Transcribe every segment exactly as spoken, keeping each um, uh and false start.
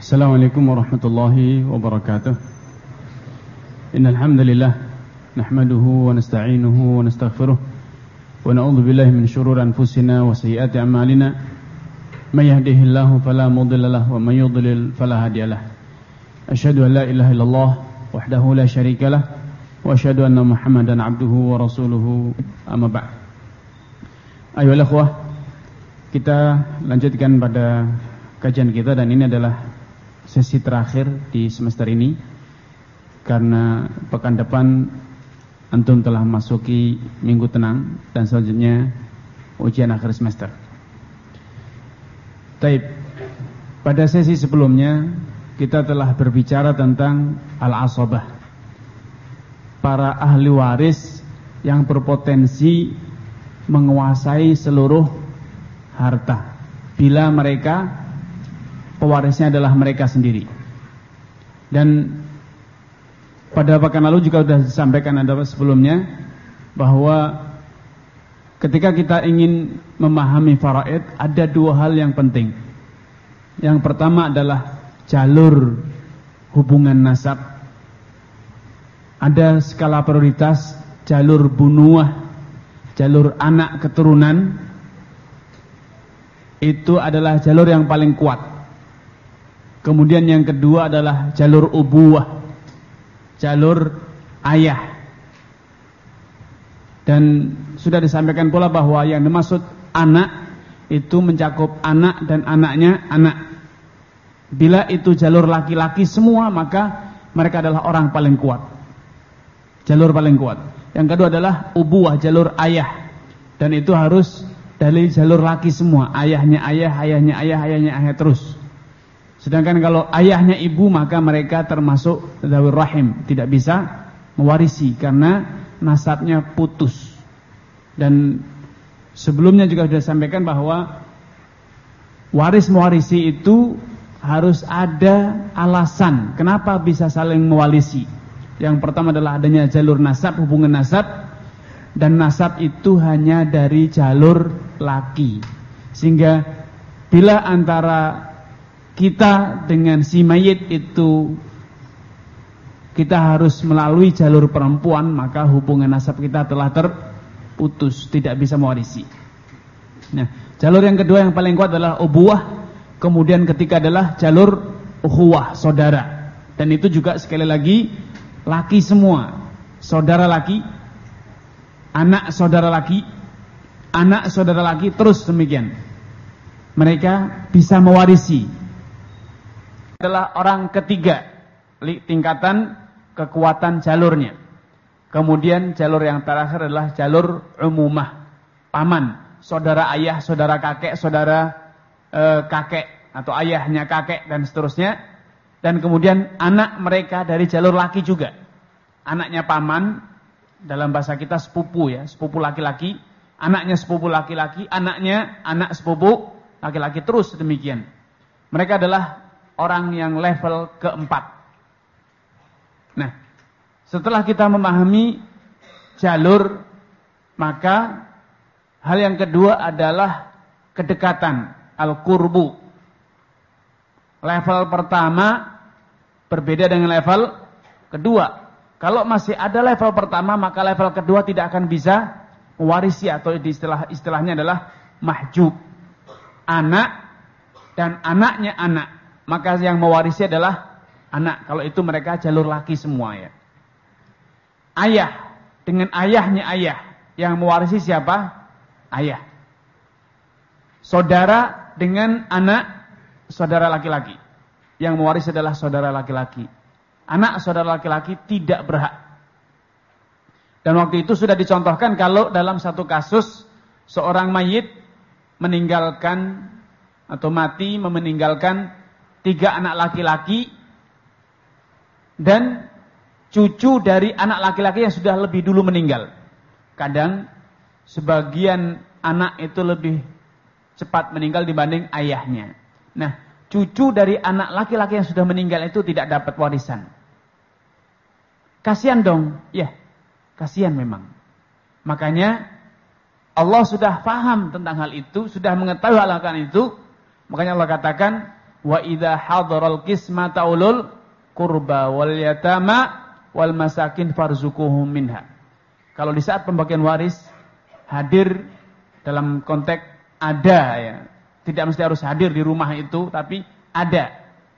Assalamualaikum warahmatullahi wabarakatuh. Innal hamdalillah nahmaduhu wa nasta'inuhu wa nastaghfiruh wa na'udzu billahi min shururi anfusina wa sayyiati a'malina. May yahdihillahu fala mudilla lahu wa may yudlil fala hadiyalah. Asyhadu an la ilaha illallah wahdahu la syarikalah wa asyhadu anna Muhammadan 'abduhu wa rasuluhu, amma ba'd. Ayolah ikhwah, kita lanjutkan pada kajian kita, dan ini adalah sesi terakhir di semester ini, karena pekan depan antum telah masuki minggu tenang dan selanjutnya ujian akhir semester. Taib. Pada sesi sebelumnya kita telah berbicara tentang al-asabah, para ahli waris yang berpotensi menguasai seluruh harta bila mereka pewarisnya adalah mereka sendiri. Dan pada pekan lalu juga sudah disampaikan ada sebelumnya bahwa ketika kita ingin memahami faraid, ada dua hal yang penting. Yang pertama adalah jalur hubungan nasab. Ada skala prioritas, jalur bunuah, jalur anak keturunan. Itu adalah jalur yang paling kuat. Kemudian yang kedua adalah jalur ubuwah, jalur ayah. Dan sudah disampaikan pula bahwa yang dimaksud anak itu mencakup anak dan anaknya anak. Bila itu jalur laki-laki semua, maka mereka adalah orang paling kuat, jalur paling kuat. Yang kedua adalah ubuwah, jalur ayah. Dan itu harus dari jalur laki semua, ayahnya ayah, ayahnya ayah, ayahnya ayah terus. Sedangkan kalau ayahnya ibu, maka mereka termasuk dzawir rahim, tidak bisa mewarisi karena nasabnya putus. Dan sebelumnya juga sudah disampaikan bahwa waris mewarisi itu harus ada alasan kenapa bisa saling mewarisi. Yang pertama adalah adanya jalur nasab, hubungan nasab, dan nasab itu hanya dari jalur laki. Sehingga bila antara kita dengan si mayit itu kita harus melalui jalur perempuan, maka hubungan nasab kita telah terputus, tidak bisa mewarisi. Nah, jalur yang kedua yang paling kuat adalah ubuwah. Kemudian ketiga adalah jalur ukhuwah, saudara. Dan itu juga sekali lagi laki semua, saudara laki, anak saudara laki, anak saudara laki, terus demikian. Mereka bisa mewarisi. Adalah orang ketiga tingkatan kekuatan jalurnya. Kemudian jalur yang terakhir adalah jalur umumah, paman, saudara ayah, saudara kakek, saudara e, kakek atau ayahnya kakek dan seterusnya. Dan kemudian anak mereka dari jalur laki juga, anaknya paman, dalam bahasa kita sepupu ya, sepupu laki-laki, anaknya sepupu laki-laki, anaknya anak sepupu laki-laki, terus demikian. Mereka adalah orang yang level keempat. Nah, setelah kita memahami jalur, maka hal yang kedua adalah kedekatan, al-qurbu. Level pertama berbeda dengan level kedua. Kalau masih ada level pertama, maka level kedua tidak akan bisa mewarisi, atau istilah istilahnya adalah mahjub. Anak dan anaknya anak, maka yang mewarisi adalah anak. Kalau itu mereka jalur laki semua ya. Ayah dengan ayahnya ayah, yang mewarisi siapa? Ayah. Saudara dengan anak saudara laki-laki, yang mewarisi adalah saudara laki-laki. Anak saudara laki-laki tidak berhak. Dan waktu itu sudah dicontohkan kalau dalam satu kasus seorang mayit meninggalkan atau mati meninggalkan tiga anak laki-laki dan cucu dari anak laki-laki yang sudah lebih dulu meninggal. Kadang sebagian anak itu lebih cepat meninggal dibanding ayahnya. Nah, cucu dari anak laki-laki yang sudah meninggal itu tidak dapat warisan. Kasihan dong, ya, kasihan memang. Makanya Allah sudah paham tentang hal itu, sudah mengetahui hal itu. Makanya Allah katakan, wa idza hadaral qismata ulul qurba wal yatama wal masakin farzuquhum minha. Kalau di saat pembagian waris hadir dalam konteks ada ya. Tidak mesti harus hadir di rumah itu, tapi ada.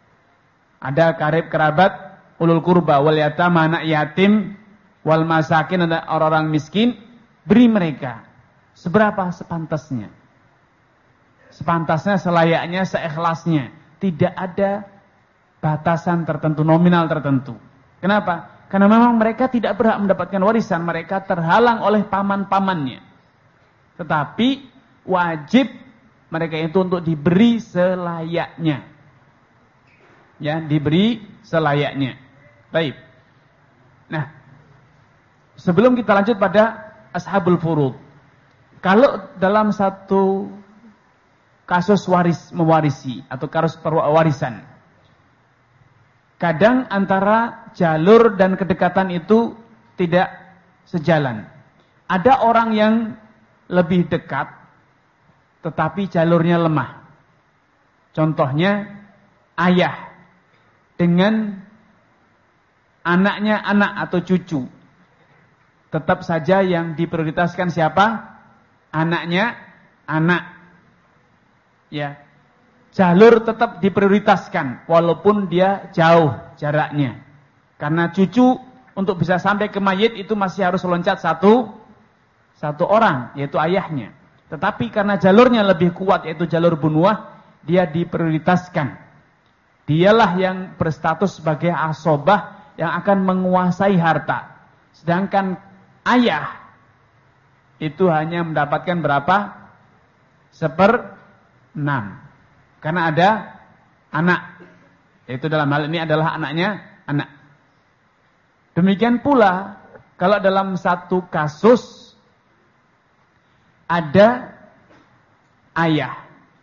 Ada karib kerabat, ulul qurba wal yatama, anak yatim, wal masakin, ada orang-orang miskin, beri mereka seberapa sepantasnya. Sepantasnya, selayaknya, seikhlasnya. Tidak ada batasan tertentu, nominal tertentu. Kenapa? Karena memang mereka tidak berhak mendapatkan warisan, mereka terhalang oleh paman-pamannya. Tetapi wajib mereka itu untuk diberi selayaknya. Ya, diberi selayaknya. Baik. Nah, sebelum kita lanjut pada ashabul furud. Kalau dalam satu kasus waris mewarisi atau kasus perwarisan, kadang antara jalur dan kedekatan itu tidak sejalan. Ada orang yang lebih dekat, tetapi jalurnya lemah. Contohnya, ayah dengan anaknya anak atau cucu. Tetap saja yang diprioritaskan siapa? Anaknya anak. Ya. Jalur tetap diprioritaskan walaupun dia jauh jaraknya. Karena cucu untuk bisa sampai ke mayit itu masih harus loncat satu satu orang, yaitu ayahnya. Tetapi karena jalurnya lebih kuat, yaitu jalur bunuah, dia diprioritaskan. Dialah yang berstatus sebagai asobah yang akan menguasai harta. Sedangkan ayah itu hanya mendapatkan berapa? Seper enam. Karena ada anak. Yaitu dalam hal ini adalah anaknya anak. Demikian pula kalau dalam satu kasus ada ayah.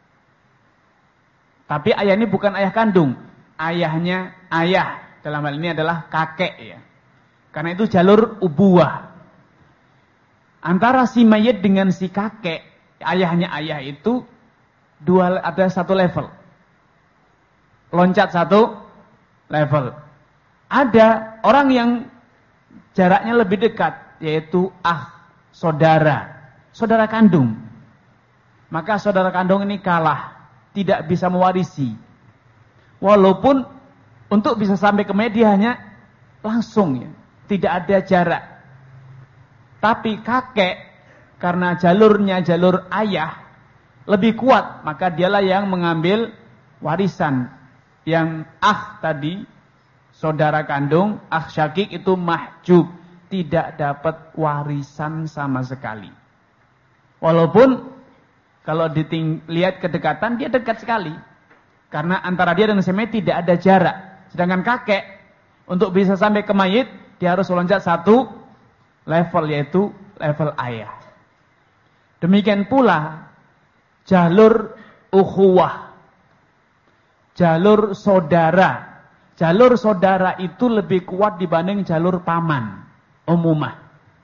Tapi ayah ini bukan ayah kandung. Ayahnya ayah. Dalam hal ini adalah kakek ya. Karena itu jalur ubuwah. Antara si mayit dengan si kakek, ayahnya ayah itu dua, ada satu level. Loncat satu level. Ada orang yang jaraknya lebih dekat, yaitu ah, saudara. Saudara kandung. Maka saudara kandung ini kalah. Tidak bisa mewarisi. Walaupun untuk bisa sampai ke media hanya langsung ya. Tidak ada jarak. Tapi kakek, karena jalurnya jalur ayah, lebih kuat. Maka dialah yang mengambil warisan. Yang ah tadi, saudara kandung, ah syakik itu mahjub. Tidak dapat warisan sama sekali. Walaupun kalau dilihat kedekatan, dia dekat sekali. Karena antara dia dan si mayit tidak ada jarak. Sedangkan kakek, untuk bisa sampai ke mayit, dia harus loncat satu level, yaitu level ayah. Demikian pula, jalur ukhuwah. Jalur saudara. Jalur saudara itu lebih kuat dibanding jalur paman, umumah.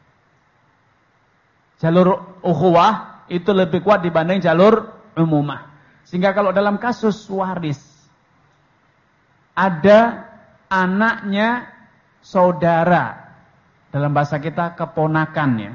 Jalur ukhuwah itu lebih kuat dibanding jalur umumah. Sehingga kalau dalam kasus waris, ada anaknya saudara, dalam bahasa kita keponakannya,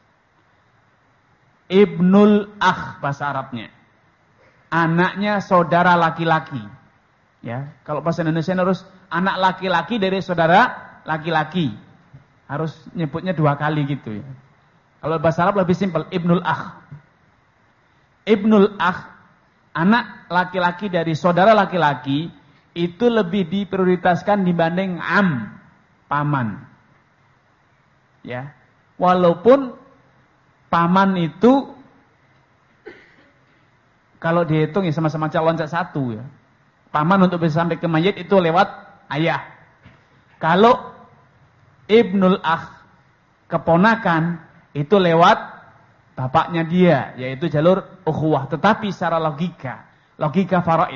ibnul akh bahasa Arabnya, anaknya saudara laki-laki. Ya, kalau bahasa Indonesia harus anak laki-laki dari saudara laki-laki, harus nyebutnya dua kali gitu ya. Kalau bahasa Arab lebih simpel, ibnul akh. Ibnul akh, anak laki-laki dari saudara laki-laki, itu lebih diprioritaskan dibanding am, paman. Ya, walaupun paman itu kalau dihitung ya sama-sama calon satu ya. Paman untuk bisa sampai ke mayit itu lewat ayah. Kalau ibnul akh, keponakan, itu lewat bapaknya dia, yaitu jalur ukhuwah. Tetapi secara logika, logika faraid,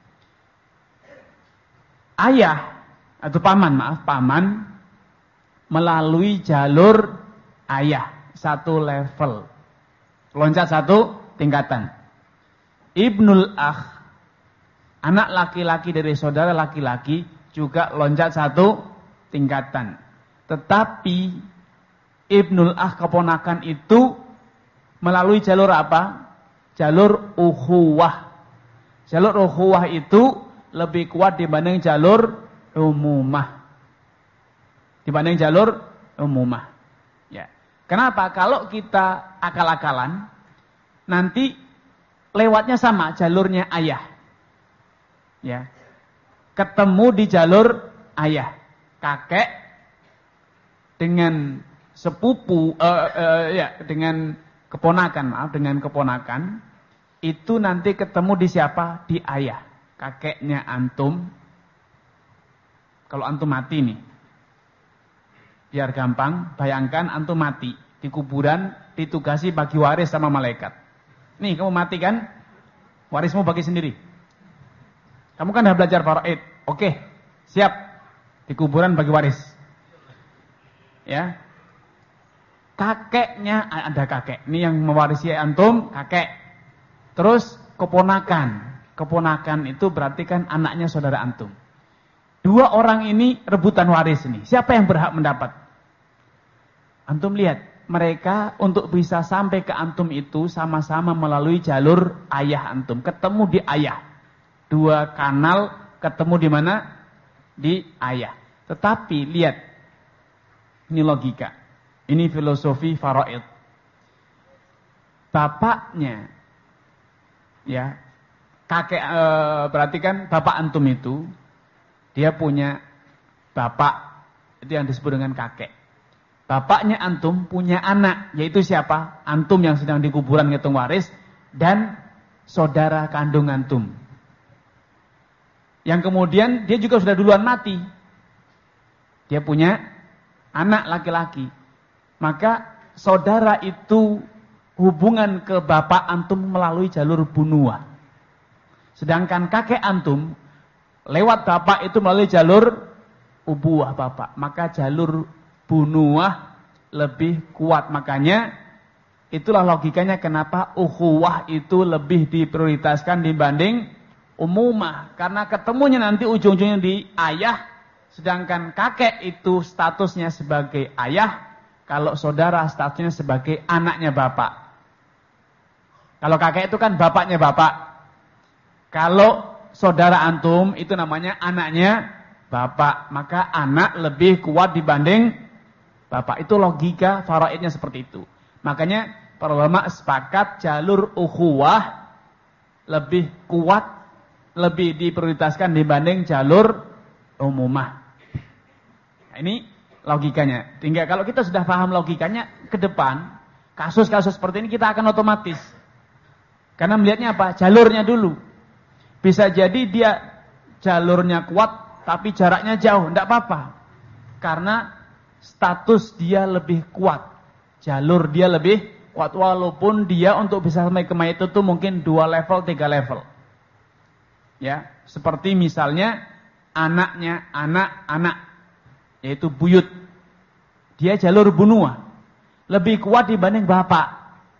ayah atau paman, maaf, paman melalui jalur ayah satu level, loncat satu tingkatan. Ibnul akh anak laki-laki dari saudara laki-laki juga loncat satu tingkatan. Tetapi ibnul akh keponakan itu melalui jalur apa? Jalur ukhuwah. Jalur ukhuwah itu lebih kuat dibanding jalur umumah. Dibanding jalur umumah. Ya. Kenapa? Kalau kita akal-akalan, nanti lewatnya sama jalurnya ayah. Ya. Ketemu di jalur ayah. Kakek dengan sepupu, uh, uh, ya, dengan keponakan, maaf, dengan keponakan, itu nanti ketemu di siapa? Di ayah. Kakeknya antum. Kalau antum mati nih. Biar gampang, bayangkan antum mati. Di kuburan ditugasi bagi waris sama malaikat. Nih, kamu mati kan? Warismu bagi sendiri. Kamu kan udah belajar faraid. Oke, siap. Di kuburan bagi waris. Ya. Kakeknya, ada kakek. Ini yang mewarisi antum, kakek. Terus keponakan. Keponakan itu berarti kan anaknya saudara antum. Dua orang ini rebutan waris nih. Siapa yang berhak mendapat? Antum lihat, mereka untuk bisa sampai ke antum itu sama-sama melalui jalur ayah antum. Ketemu di ayah. Dua kanal ketemu di mana? Di ayah. Tetapi lihat, ini logika. Ini filosofi faraid. Bapaknya, ya, kakek, e, berarti kan bapak antum itu, dia punya bapak, itu yang disebut dengan kakek. Bapaknya antum punya anak, yaitu siapa? Antum yang sedang di kuburan ngitung waris, dan saudara kandung antum. Yang kemudian dia juga sudah duluan mati. Dia punya anak laki-laki. Maka saudara itu hubungan ke bapak antum melalui jalur bunuah. Sedangkan kakek antum lewat bapak itu melalui jalur ubuah bapak. Maka jalur bunuah lebih kuat. Makanya itulah logikanya kenapa ukhuwah itu lebih diprioritaskan dibanding umumah. Karena ketemunya nanti ujung-ujungnya di ayah. Sedangkan kakek itu statusnya sebagai ayah. Kalau saudara statusnya sebagai anaknya bapak. Kalau kakek itu kan bapaknya bapak. Kalau saudara antum itu namanya anaknya bapak. Maka anak lebih kuat dibanding bapak. Itu logika faraidnya seperti itu. Makanya para ulama sepakat jalur ukhuwah lebih kuat, lebih diprioritaskan dibanding jalur umumah. Nah, ini logikanya. Tinggal kalau kita sudah paham logikanya, ke depan kasus-kasus seperti ini kita akan otomatis. Karena melihatnya apa? Jalurnya dulu. Bisa jadi dia jalurnya kuat tapi jaraknya jauh, tidak apa-apa. Karena status dia lebih kuat. Jalur dia lebih kuat, walaupun dia untuk bisa sampai ke mayat itu mungkin dua level, tiga level. Ya, seperti misalnya anaknya anak-anak, yaitu buyut. Dia jalur bunuah. Lebih kuat dibanding bapak.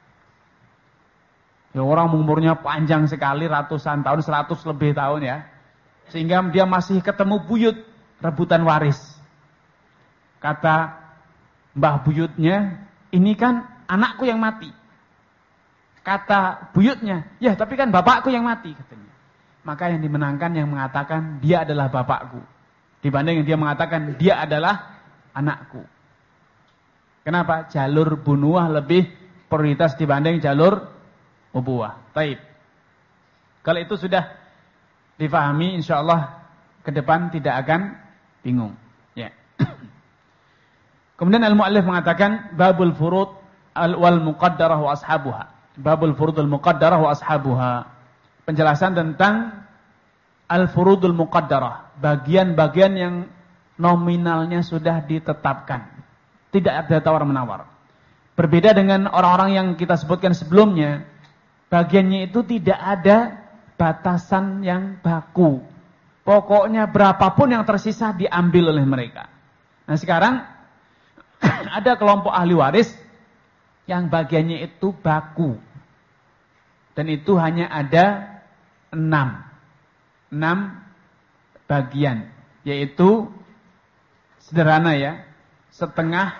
Ya, orang umurnya panjang sekali, ratusan tahun, seratus lebih tahun ya. Sehingga dia masih ketemu buyut, rebutan waris. Kata mbah buyutnya, ini kan anakku yang mati. Kata buyutnya, ya tapi kan bapakku yang mati katanya. Maka yang dimenangkan yang mengatakan dia adalah bapakku. Dibanding yang dia mengatakan dia adalah anakku. Kenapa? Jalur bunuah lebih prioritas dibanding jalur ubuah. Baik. Kalau itu sudah difahami, insyaallah ke depan tidak akan bingung. Ya. Kemudian al-mu'allif mengatakan babul furud wal muqaddarah wa ashabuha. Babul furud wal muqaddarah wa ashabuha. Penjelasan tentang al-furudul muqaddarah, bagian-bagian yang nominalnya sudah ditetapkan. Tidak ada tawar-menawar. Berbeda dengan orang-orang yang kita sebutkan sebelumnya, bagiannya itu tidak ada batasan yang baku. Pokoknya berapapun yang tersisa diambil oleh mereka. Nah sekarang ada kelompok ahli waris yang bagiannya itu baku. Dan itu hanya ada enam. enam bagian, yaitu sederhana ya, setengah,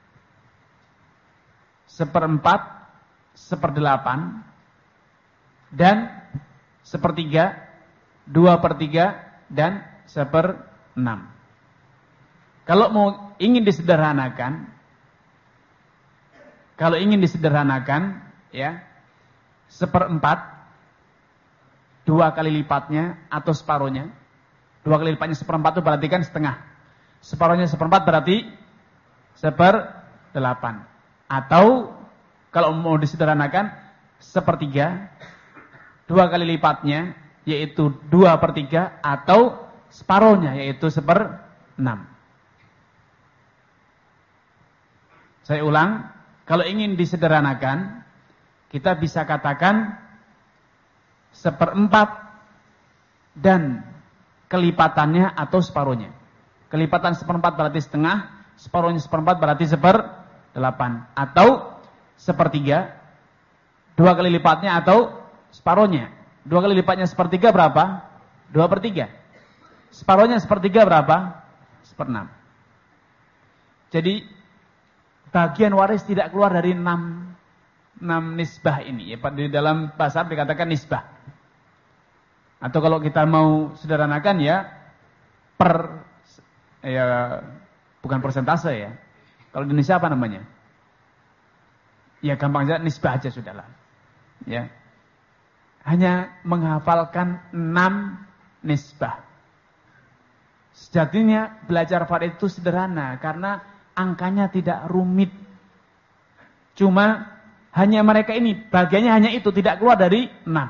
seperempat, seperdelapan, dan sepertiga, dua per tiga, dan seperenam. Kalau mau ingin disederhanakan, kalau ingin disederhanakan, ya, seperempat, dua kali lipatnya atau separuhnya. Dua kali lipatnya seperempat itu berarti kan setengah. Separuhnya seperempat berarti seperdelapan. Atau kalau mau disederhanakan, sepertiga, dua kali lipatnya yaitu dua per tiga, atau separuhnya yaitu seperenam. Saya ulang, kalau ingin disederhanakan, kita bisa katakan seperempat dan kelipatannya atau separuhnya. Kelipatan seperempat berarti setengah, separuhnya seperempat berarti seperdelapan. Atau sepertiga, dua kali lipatnya atau separuhnya. Dua kali lipatnya sepertiga berapa? Dua per tiga. Separuhnya sepertiga berapa? Seperenam. Jadi bagian waris tidak keluar dari enam, enam nisbah ini. Ya, di dalam bahasa Arab dikatakan nisbah. Atau kalau kita mau sederhanakan ya per, ya bukan persentase ya. Kalau di Indonesia apa namanya? Ya gampang aja, nisbah aja sudahlah. Ya. Hanya menghafalkan enam nisbah. Sejatinya belajar waris itu sederhana karena angkanya tidak rumit. Cuma hanya mereka ini, bagiannya hanya itu, tidak keluar dari enam.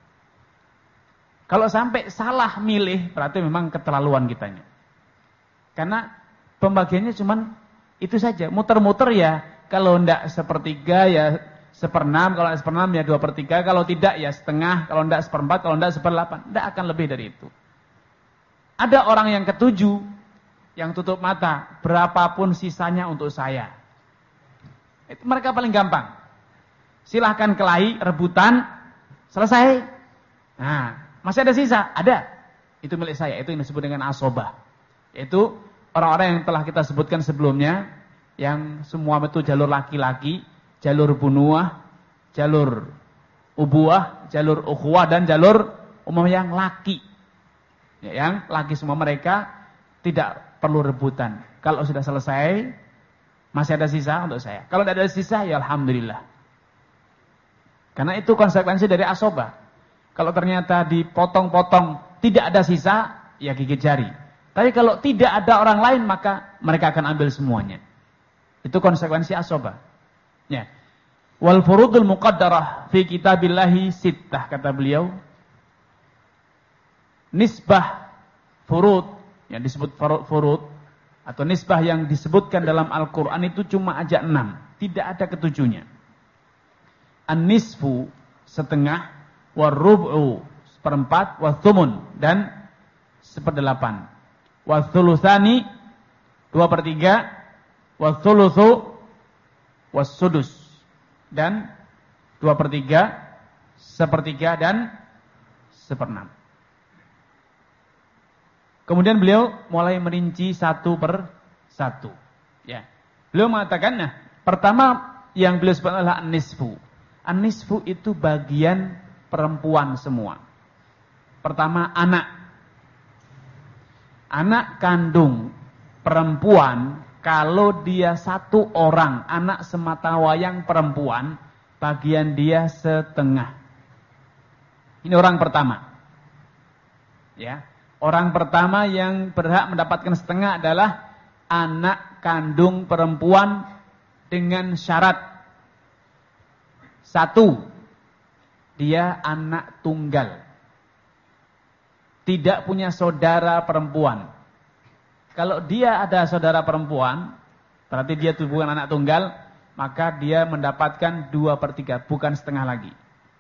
Kalau sampai salah milih, berarti memang keterlaluan kitanya. Karena pembagiannya cuma itu saja, muter-muter ya. Kalau tidak sepertiga ya seperenam, kalau tidak seperenam ya dua per tiga, kalau tidak ya setengah, kalau tidak seperempat, kalau tidak seperdelapan. Tidak akan lebih dari itu. Ada orang yang ketujuh, yang tutup mata, berapapun sisanya untuk saya. Itu mereka paling gampang. Silahkan kelahi, rebutan, selesai. Nah, masih ada sisa? Ada. Itu milik saya, itu yang disebut dengan asobah. Yaitu orang-orang yang telah kita sebutkan sebelumnya, yang semua itu jalur laki-laki, jalur bunuah, jalur ubuah, jalur ukhuwah, dan jalur umum yang laki. Ya, yang laki semua mereka tidak perlu rebutan. Kalau sudah selesai, masih ada sisa untuk saya. Kalau tidak ada sisa, ya alhamdulillah. Karena itu konsekuensi dari asobah. Kalau ternyata dipotong-potong tidak ada sisa, ya gigit jari. Tapi kalau tidak ada orang lain, maka mereka akan ambil semuanya. Itu konsekuensi asobah. Ya. Wal furudul muqaddarah fi kitabillahi sittah, kata beliau. Nisbah furud yang disebut furud atau nisbah yang disebutkan dalam Al-Quran itu cuma aja enam, tidak ada ketujuhnya. An-nisfu setengah, war-rub'u seperempat, wa-thumun dan seperdelapan, wa-thulutsani dua per tiga, wa-thulutsu was-sudus dan dua per tiga, sepertiga dan seperenam. Kemudian beliau mulai merinci satu per satu. Ya. Beliau mengatakan, nah, pertama yang beliau sebut adalah an-nisfu. An-nisfu itu bagian perempuan semua. Pertama, anak. Anak kandung perempuan, kalau dia satu orang, anak semata wayang perempuan, bagian dia setengah. Ini orang pertama. Ya. Orang pertama yang berhak mendapatkan setengah adalah anak kandung perempuan dengan syarat. Satu, dia anak tunggal. Tidak punya saudara perempuan. Kalau dia ada saudara perempuan, berarti dia bukan anak tunggal, maka dia mendapatkan dua per tiga, bukan setengah lagi.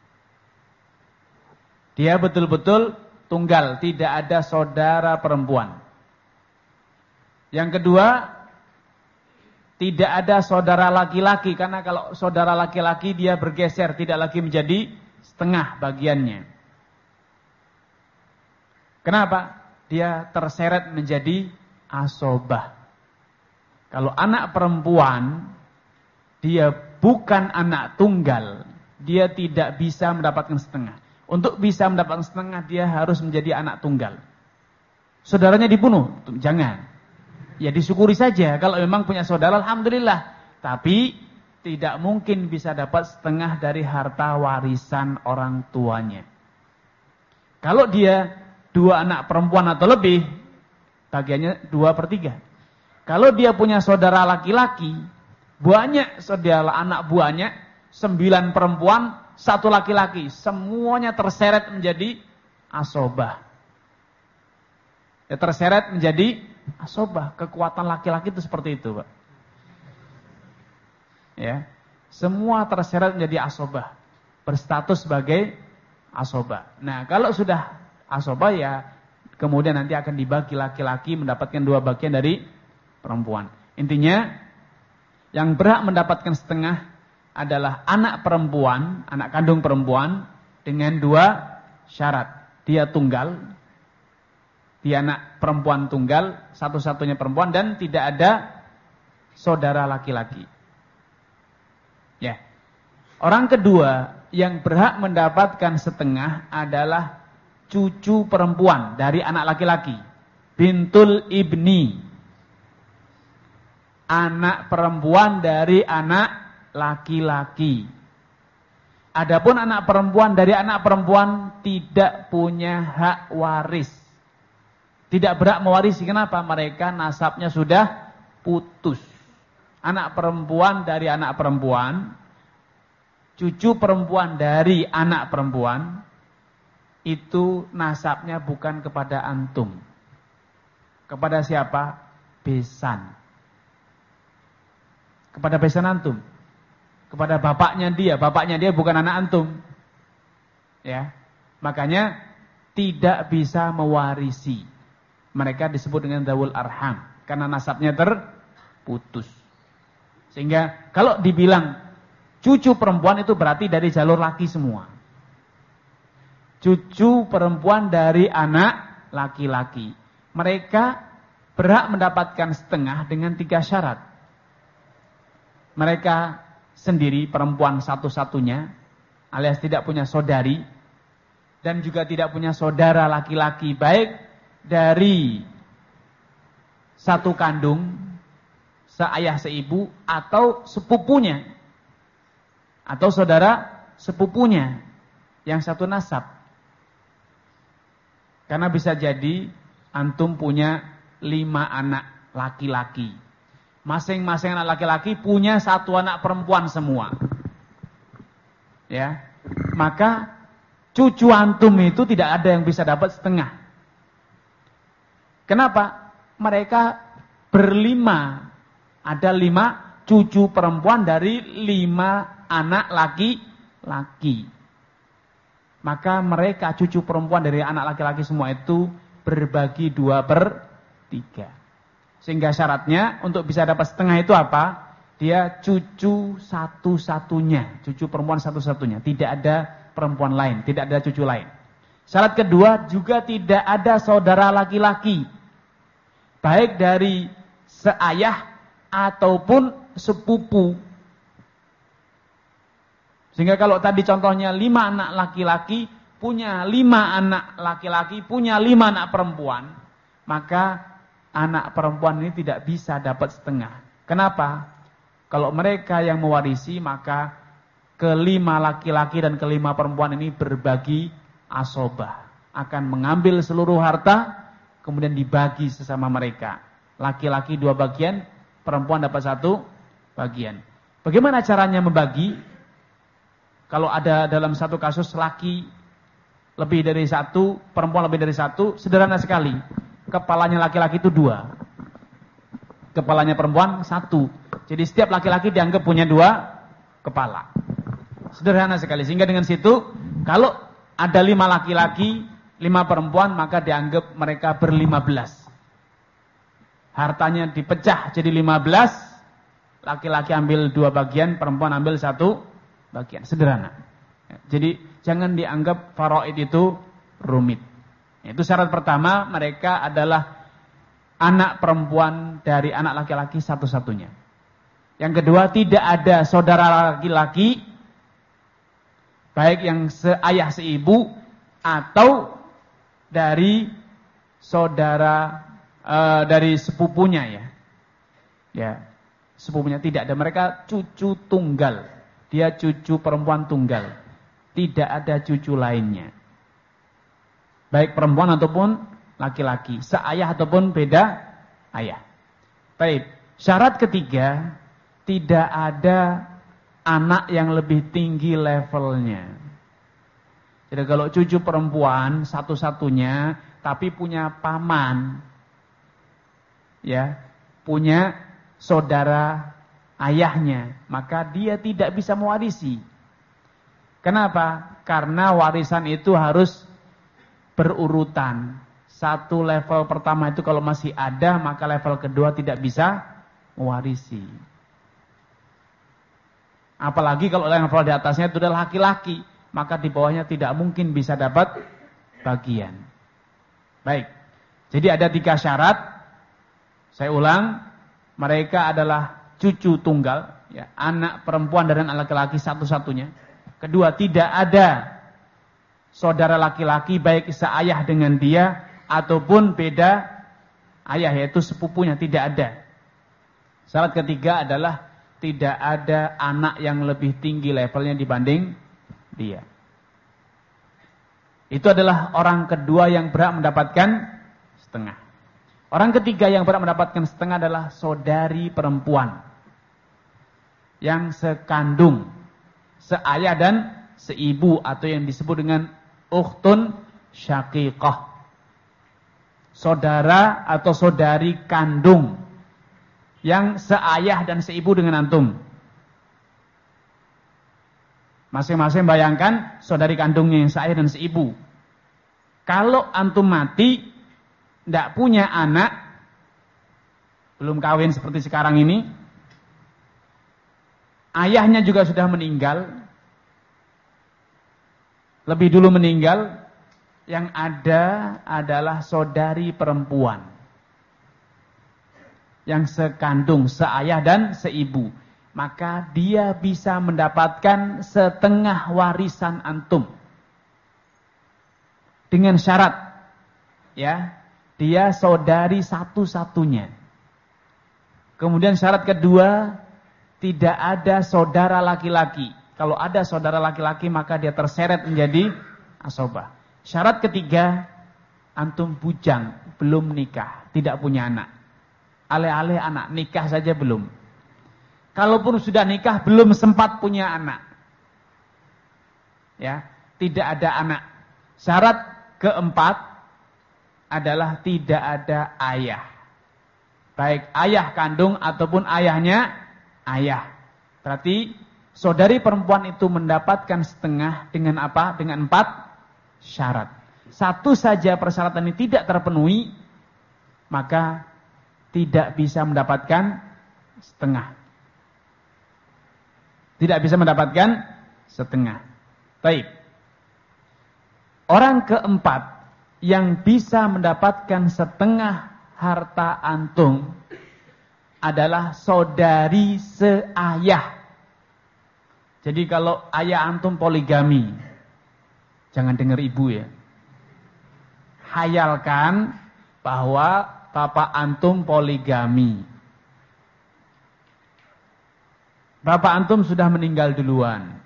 Dia betul-betul tunggal, tidak ada saudara perempuan. Yang kedua, tidak ada saudara laki-laki, karena kalau saudara laki-laki dia bergeser, tidak lagi menjadi setengah bagiannya. Kenapa? Dia terseret menjadi asobah. Kalau anak perempuan, dia bukan anak tunggal, dia tidak bisa mendapatkan setengah. Untuk bisa mendapatkan setengah, dia harus menjadi anak tunggal. Saudaranya dibunuh? Jangan. Ya disyukuri saja. Kalau memang punya saudara, alhamdulillah. Tapi tidak mungkin bisa dapat setengah dari harta warisan orang tuanya. Kalau dia dua anak perempuan atau lebih, bagiannya dua per tiga. Kalau dia punya saudara laki-laki, banyak saudara anak buahnya, sembilan perempuan, satu laki-laki. Semuanya terseret menjadi asobah. Ya, terseret menjadi asobah. Kekuatan laki-laki itu seperti itu, Pak. Ya, semua terseret menjadi asobah. Berstatus sebagai asobah. Nah, kalau sudah asobah ya, kemudian nanti akan dibagi laki-laki mendapatkan dua bagian dari perempuan. Intinya, yang berhak mendapatkan setengah adalah anak perempuan, anak kandung perempuan dengan dua syarat. Dia tunggal, dia anak perempuan tunggal, satu-satunya perempuan dan tidak ada saudara laki-laki. Ya. Orang kedua yang berhak mendapatkan setengah adalah cucu perempuan dari anak laki-laki. Bintul ibni. Anak perempuan dari anak laki-laki. Adapun anak perempuan dari anak perempuan tidak punya hak waris. Tidak berhak mewarisi. Kenapa? Mereka nasabnya sudah putus. Anak perempuan dari anak perempuan, cucu perempuan dari anak perempuan, itu nasabnya bukan kepada antum. Kepada siapa? Besan. Kepada besan antum. Kepada bapaknya dia. Bapaknya dia bukan anak antum. Ya. Makanya tidak bisa mewarisi. Mereka disebut dengan dzawul arham. Karena nasabnya terputus. Sehingga kalau dibilang cucu perempuan itu berarti dari jalur laki semua. Cucu perempuan dari anak laki-laki. Mereka berhak mendapatkan setengah dengan tiga syarat. Mereka sendiri perempuan satu-satunya, alias tidak punya saudari, dan juga tidak punya saudara laki-laki, baik dari satu kandung, seayah seibu, atau sepupunya, atau saudara sepupunya, yang satu nasab. Karena bisa jadi antum punya lima anak laki-laki. Masing-masing anak laki-laki punya satu anak perempuan semua. Ya. Maka cucu antum itu tidak ada yang bisa dapat setengah. Kenapa? Mereka berlima. Ada lima cucu perempuan dari lima anak laki-laki. Maka mereka cucu perempuan dari anak laki-laki semua itu berbagi dua per tiga. Sehingga syaratnya untuk bisa dapat setengah itu apa? Dia cucu satu-satunya. Cucu perempuan satu-satunya. Tidak ada perempuan lain. Tidak ada cucu lain. Syarat kedua juga tidak ada saudara laki-laki. Baik dari seayah ataupun sepupu. Sehingga kalau tadi contohnya lima anak laki-laki, punya lima anak laki-laki, punya lima anak perempuan, maka anak perempuan ini tidak bisa dapat setengah. Kenapa? Kalau mereka yang mewarisi, maka kelima laki-laki dan kelima perempuan ini berbagi asobah. Akan mengambil seluruh harta, kemudian dibagi sesama mereka. Laki-laki dua bagian, perempuan dapat satu bagian. Bagaimana caranya membagi? Kalau ada dalam satu kasus laki lebih dari satu, perempuan lebih dari satu, sederhana sekali. Kepalanya laki-laki itu dua. Kepalanya perempuan satu. Jadi setiap laki-laki dianggap punya dua kepala. Sederhana sekali. Sehingga dengan situ, kalau ada lima laki-laki, lima perempuan, maka dianggap mereka berlima belas. Hartanya dipecah jadi lima belas. Laki-laki ambil dua bagian, perempuan ambil satu bagian. Sederhana. Jadi jangan dianggap faraid itu rumit. Itu syarat pertama, mereka adalah anak perempuan dari anak laki-laki satu-satunya. Yang kedua, tidak ada saudara laki-laki, baik yang seayah seibu atau dari saudara e, dari sepupunya ya. Ya, sepupunya tidak ada, mereka cucu tunggal. Dia cucu perempuan tunggal. Tidak ada cucu lainnya. Baik perempuan ataupun laki-laki, seayah ataupun beda ayah. Baik, syarat ketiga, tidak ada anak yang lebih tinggi levelnya. Jadi kalau cucu perempuan satu-satunya, tapi punya paman, ya, punya saudara ayahnya, maka dia tidak bisa mewarisi. Kenapa? Karena warisan itu harus berurutan. Satu level pertama itu kalau masih ada, maka level kedua tidak bisa mewarisi. Apalagi kalau level di atasnya itu adalah laki-laki, maka di bawahnya tidak mungkin bisa dapat bagian. Baik, jadi ada tiga syarat. Saya ulang, mereka adalah cucu tunggal, ya, anak perempuan dan anak laki-laki satu-satunya. Kedua, tidak ada saudara laki-laki baik seayah dengan dia ataupun beda ayah, yaitu sepupunya, tidak ada. Syarat ketiga adalah tidak ada anak yang lebih tinggi levelnya dibanding dia. Itu adalah orang kedua yang berhak mendapatkan setengah. Orang ketiga yang berhak mendapatkan setengah adalah saudari perempuan yang sekandung, seayah dan seibu, atau yang disebut dengan ukhtun syaqiqah. Saudara atau saudari kandung yang seayah dan seibu dengan antum. Masing-masing bayangkan saudari kandungnya yang seayah dan seibu. Kalau antum mati, tidak punya anak, belum kawin seperti sekarang ini, ayahnya juga sudah meninggal, lebih dulu meninggal, yang ada adalah saudari perempuan yang sekandung, seayah dan seibu, maka dia bisa mendapatkan setengah warisan antum. Dengan syarat, ya, dia saudari satu-satunya. Kemudian syarat kedua, tidak ada saudara laki-laki. Kalau ada saudara laki-laki, maka dia terseret menjadi asobah. Syarat ketiga, antum bujang, belum nikah, tidak punya anak. Ale-ale anak, nikah saja belum. Kalaupun sudah nikah, belum sempat punya anak. Ya, tidak ada anak. Syarat keempat adalah tidak ada ayah. Baik ayah kandung ataupun ayahnya ayah. Berarti saudari perempuan itu mendapatkan setengah dengan apa? Dengan empat syarat. Satu saja persyaratan ini tidak terpenuhi, maka tidak bisa mendapatkan setengah. Tidak bisa mendapatkan setengah. Baik. Orang keempat yang bisa mendapatkan setengah harta antum adalah saudari seayah. Jadi kalau ayah antum poligami, jangan dengar ibu ya. Hayalkan bahwa bapak antum poligami. Bapak antum sudah meninggal duluan.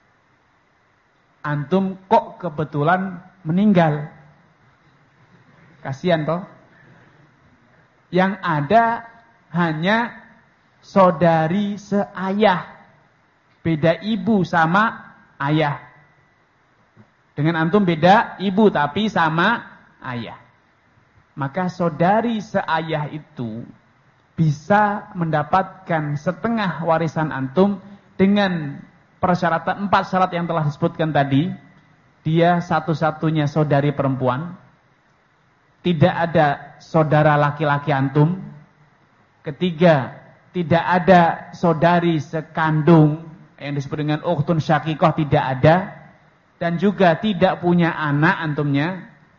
Antum kok kebetulan meninggal. Kasihan toh. Yang ada hanya saudari seayah. Beda ibu sama ayah. Dengan antum beda ibu tapi sama ayah. Maka saudari seayah itu bisa mendapatkan setengah warisan antum dengan persyaratan empat syarat yang telah disebutkan tadi. Dia satu-satunya saudari perempuan. Tidak ada saudara laki-laki antum. Ketiga, tidak ada saudari sekandung yang disebut dengan ukhtun syaqiqah, tidak ada. Dan juga tidak punya anak antumnya.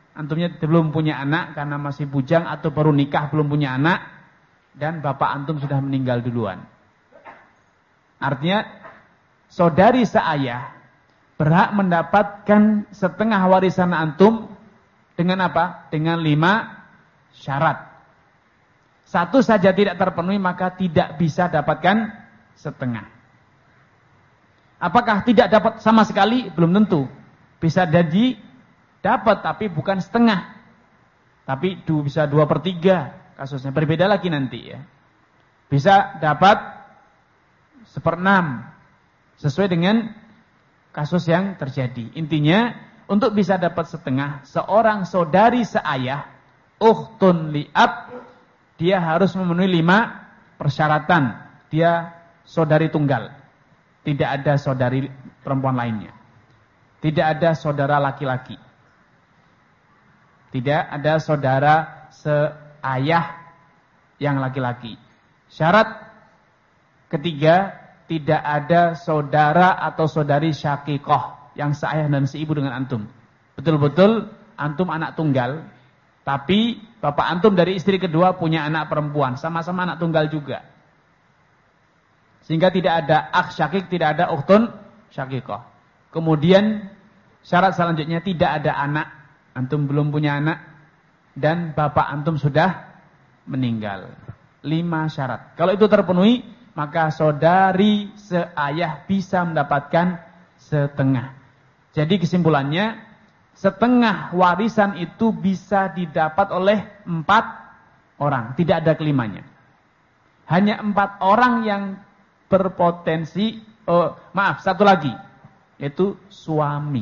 antumnya belum punya anak karena masih bujang atau baru nikah belum punya anak, dan bapak antum sudah meninggal duluan. Artinya saudari seayah berhak mendapatkan setengah warisan antum dengan apa? Dengan lima syarat. Satu saja tidak terpenuhi maka tidak bisa dapatkan setengah. Apakah tidak dapat sama sekali? Belum tentu. Bisa jadi dapat tapi bukan setengah. Tapi bisa dua per tiga kasusnya. Berbeda lagi nanti ya. Bisa dapat seperenam. Sesuai dengan kasus yang terjadi. Intinya, untuk bisa dapat setengah, seorang saudari seayah, ukhtun li'ab, dia harus memenuhi lima persyaratan. Dia saudari tunggal. Tidak ada saudari perempuan lainnya. Tidak ada saudara laki-laki. Tidak ada saudara seayah yang laki-laki. Syarat ketiga, tidak ada saudara atau saudari syakikoh yang seayah dan seibu dengan antum. Betul-betul antum anak tunggal, tapi bapak antum dari istri kedua punya anak perempuan, sama-sama anak tunggal juga. Sehingga tidak ada akh syakik, tidak ada ukhtun syakikoh. Kemudian syarat selanjutnya tidak ada anak, antum belum punya anak, dan bapak antum sudah meninggal. Lima syarat. Kalau itu terpenuhi, maka saudari seayah bisa mendapatkan setengah. Jadi kesimpulannya, setengah warisan itu bisa didapat oleh empat orang. Tidak ada kelimanya. Hanya empat orang yang berpotensi, oh, maaf, satu lagi, yaitu suami.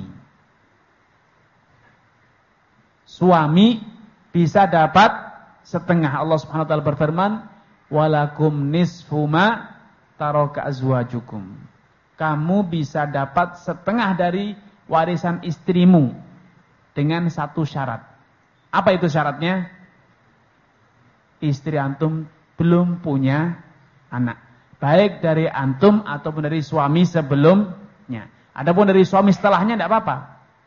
Suami bisa dapat setengah. Allah Subhanahu wa taala berfirman, walakum nisfu ma taraka azwajukum. Kamu bisa dapat setengah dari warisan istrimu dengan satu syarat. Apa itu syaratnya? Istri antum belum punya anak. Baik dari antum ataupun dari suami sebelumnya. Adapun dari suami setelahnya tidak apa-apa.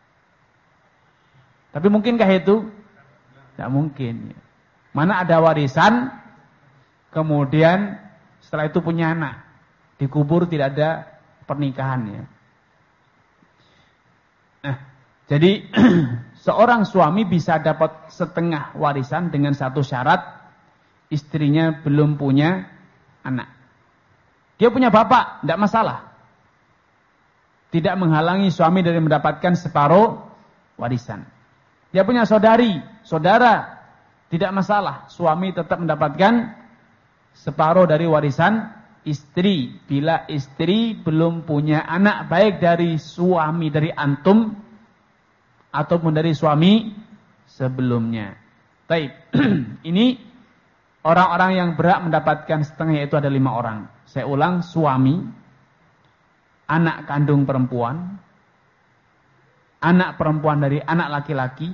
Tapi mungkinkah itu? Tidak mungkin. Mana ada warisan, kemudian setelah itu punya anak, dikubur tidak ada pernikahannya. Nah, jadi seorang suami bisa dapat setengah warisan dengan satu syarat, istrinya belum punya anak. Dia punya bapak, tidak masalah. Tidak menghalangi suami dari mendapatkan separuh warisan. Dia punya saudari, saudara, tidak masalah. Suami tetap mendapatkan separuh dari warisan istri. Bila istri belum punya anak, baik dari suami, dari antum, ataupun dari suami sebelumnya. Baik, ini orang-orang yang berhak mendapatkan setengah, yaitu ada lima orang. Saya ulang, suami, anak kandung perempuan, anak perempuan dari anak laki-laki,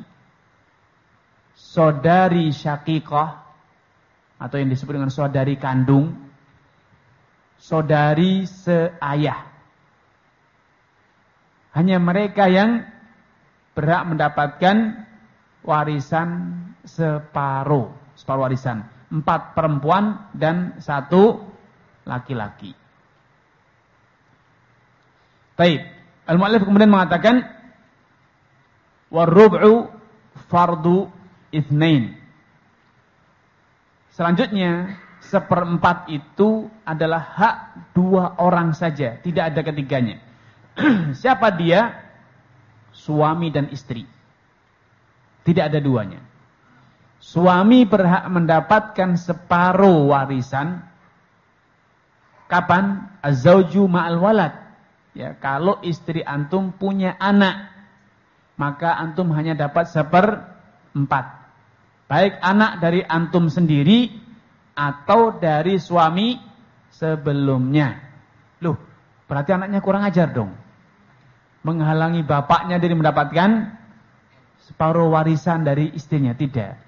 saudari syakikah, atau yang disebut dengan saudari kandung, saudari seayah. Hanya mereka yang berhak mendapatkan warisan separuh, separuh warisan. Empat perempuan dan satu laki-laki. Baik, al-mu'allif kemudian mengatakan warub'u fardu itsnain. Selanjutnya, seperempat itu adalah hak dua orang saja, tidak ada ketiganya. Siapa dia? Suami dan istri. Tidak ada duanya. Suami berhak mendapatkan separuh warisan. Kapan? Az-zawju ma'al walad. Ya, kalau istri antum punya anak, maka antum hanya dapat seperempat. Baik anak dari antum sendiri atau dari suami sebelumnya. Loh, berarti anaknya kurang ajar dong. Menghalangi bapaknya dari mendapatkan separuh warisan dari istrinya. Tidak.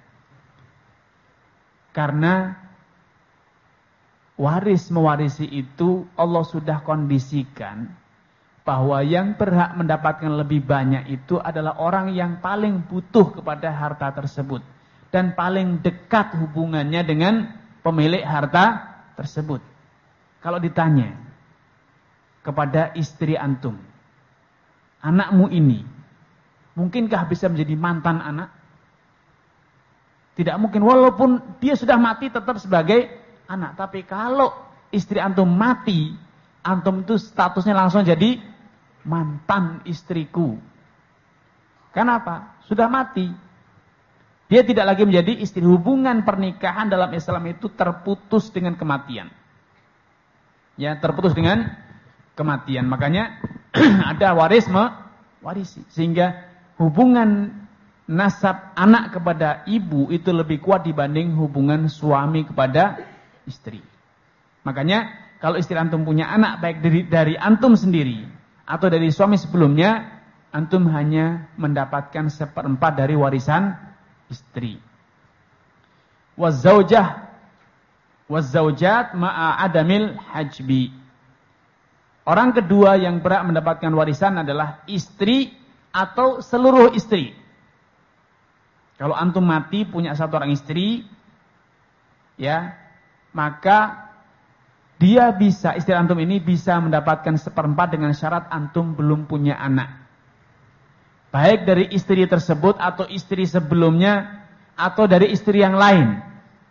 Karena waris mewarisi itu Allah sudah kondisikan bahwa yang berhak mendapatkan lebih banyak itu adalah orang yang paling butuh kepada harta tersebut dan paling dekat hubungannya dengan pemilik harta tersebut. Kalau ditanya kepada istri antum, anakmu ini mungkinkah bisa menjadi mantan anak? Tidak mungkin, walaupun dia sudah mati tetap sebagai anak. Tapi kalau istri antum mati, antum itu statusnya langsung jadi mantan istriku. Kenapa? Sudah mati. Dia tidak lagi menjadi istri. Hubungan pernikahan dalam Islam itu terputus dengan kematian. Ya, terputus dengan kematian. Makanya ada waris mewarisi. Sehingga hubungan nasab anak kepada ibu itu lebih kuat dibanding hubungan suami kepada istri. Makanya kalau istri antum punya anak baik dari, dari antum sendiri atau dari suami sebelumnya, antum hanya mendapatkan seperempat dari warisan istri. Wazzaujah wazzaujat ma'a adamil hajbi. Orang kedua yang berhak mendapatkan warisan adalah istri atau seluruh istri. Kalau antum mati punya satu orang istri, ya, maka dia bisa, istri antum ini bisa mendapatkan seperempat dengan syarat antum belum punya anak. Baik dari istri tersebut atau istri sebelumnya atau dari istri yang lain.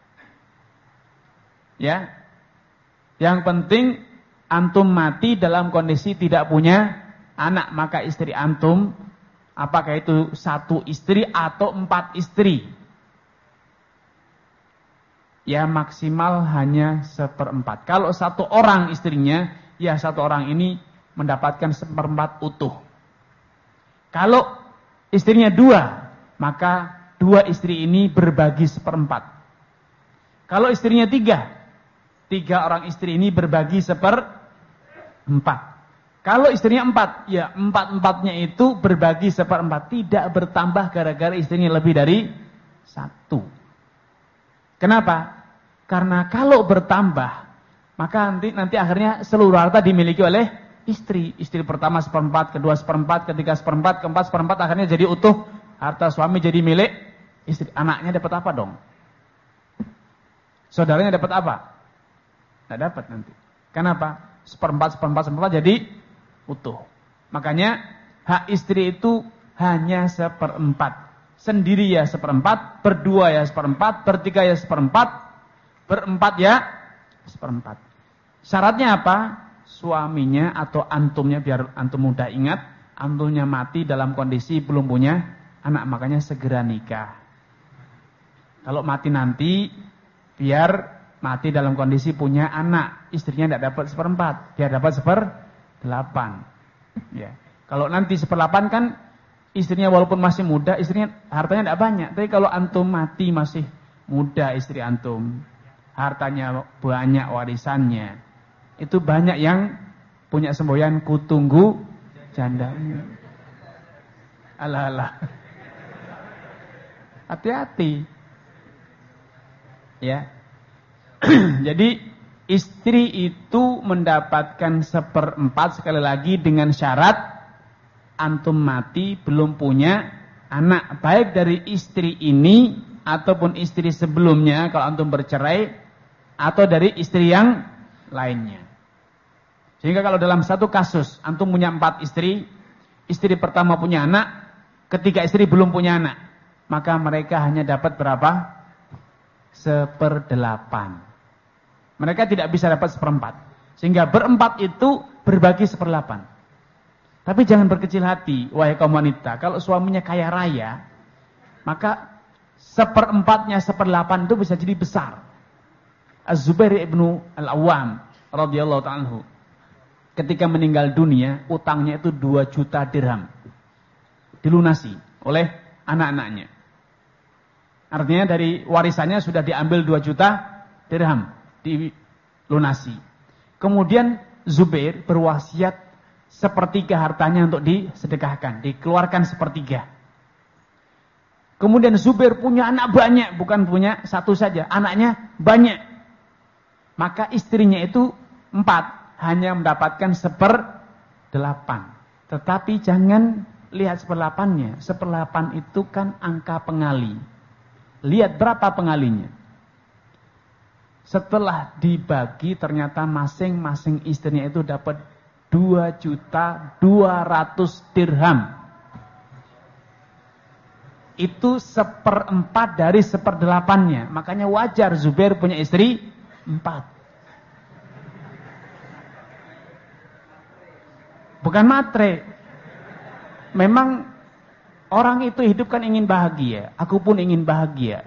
Ya. Yang penting antum mati dalam kondisi tidak punya anak, maka istri antum, apakah itu satu istri atau empat istri, ya maksimal hanya seperempat. Kalau satu orang istrinya, ya satu orang ini mendapatkan seperempat utuh. Kalau istrinya dua, maka dua istri ini berbagi seperempat. Kalau istrinya tiga, tiga orang istri ini berbagi seperempat. Kalau istrinya empat, ya empat-empatnya itu berbagi seperempat. Tidak bertambah gara-gara istrinya lebih dari satu. Kenapa? Karena kalau bertambah, maka nanti nanti akhirnya seluruh harta dimiliki oleh istri. Istri pertama seperempat, kedua seperempat, ketiga seperempat, keempat seperempat, akhirnya jadi utuh. Harta suami jadi milik istri. Anaknya dapat apa dong? Saudaranya dapat apa? Tidak dapat nanti. Kenapa? Seperempat, seperempat, seperempat jadi utuh. Makanya hak istri itu hanya seperempat. Sendiri ya seperempat, berdua ya seperempat, bertiga ya seperempat, berempat ya seperempat. Syaratnya apa? Suaminya atau antumnya, biar antum mudah ingat, antumnya mati dalam kondisi belum punya anak, makanya segera nikah. Kalau mati nanti, biar mati dalam kondisi punya anak, istrinya tidak dapat seperempat, biar dapat seperdelapan. Ya. Kalau nanti seperdelapan kan istrinya walaupun masih muda, istrinya hartanya tidak banyak. Tapi kalau antum mati masih muda istri antum, hartanya banyak, warisannya itu banyak yang punya semboyan kutunggu jandanya. Alah alah. Hati-hati. Ya. Jadi istri itu mendapatkan seperempat sekali lagi dengan syarat antum mati belum punya anak, baik dari istri ini ataupun istri sebelumnya kalau antum bercerai, atau dari istri yang lainnya. Sehingga kalau dalam satu kasus antum punya empat istri, istri pertama punya anak, ketiga istri belum punya anak, maka mereka hanya dapat berapa? Seperdelapan. Mereka tidak bisa dapat seperempat. Sehingga berempat itu berbagi seperdelapan. Tapi jangan berkecil hati, wahai kaum wanita. Kalau suaminya kaya raya, maka seperempatnya seperdelapan itu bisa jadi besar. Az-Zubair ibnu Al-Awwam radhiyallahu ta'ala anhu, ketika meninggal dunia, utangnya itu dua juta dirham. Dilunasi oleh anak-anaknya. Artinya dari warisannya sudah diambil dua juta dirham, dilunasi. Kemudian Zubair berwasiat sepertiga hartanya untuk disedekahkan, dikeluarkan sepertiga. Kemudian Zubair punya anak banyak, bukan punya satu saja, anaknya banyak. Maka istrinya itu empat, hanya mendapatkan seperdelapan. delapan. Tetapi jangan lihat seperdelapannya. Seperdelapan itu kan angka pengali. Lihat berapa pengalinya. Setelah dibagi ternyata masing-masing istrinya itu dapat dua juta dua ratus dirham. Itu seperempat dari seperdelapannya. Makanya wajar Zubair punya istri empat. Bukan matre. Memang orang itu hidup kan ingin bahagia. Aku pun ingin bahagia.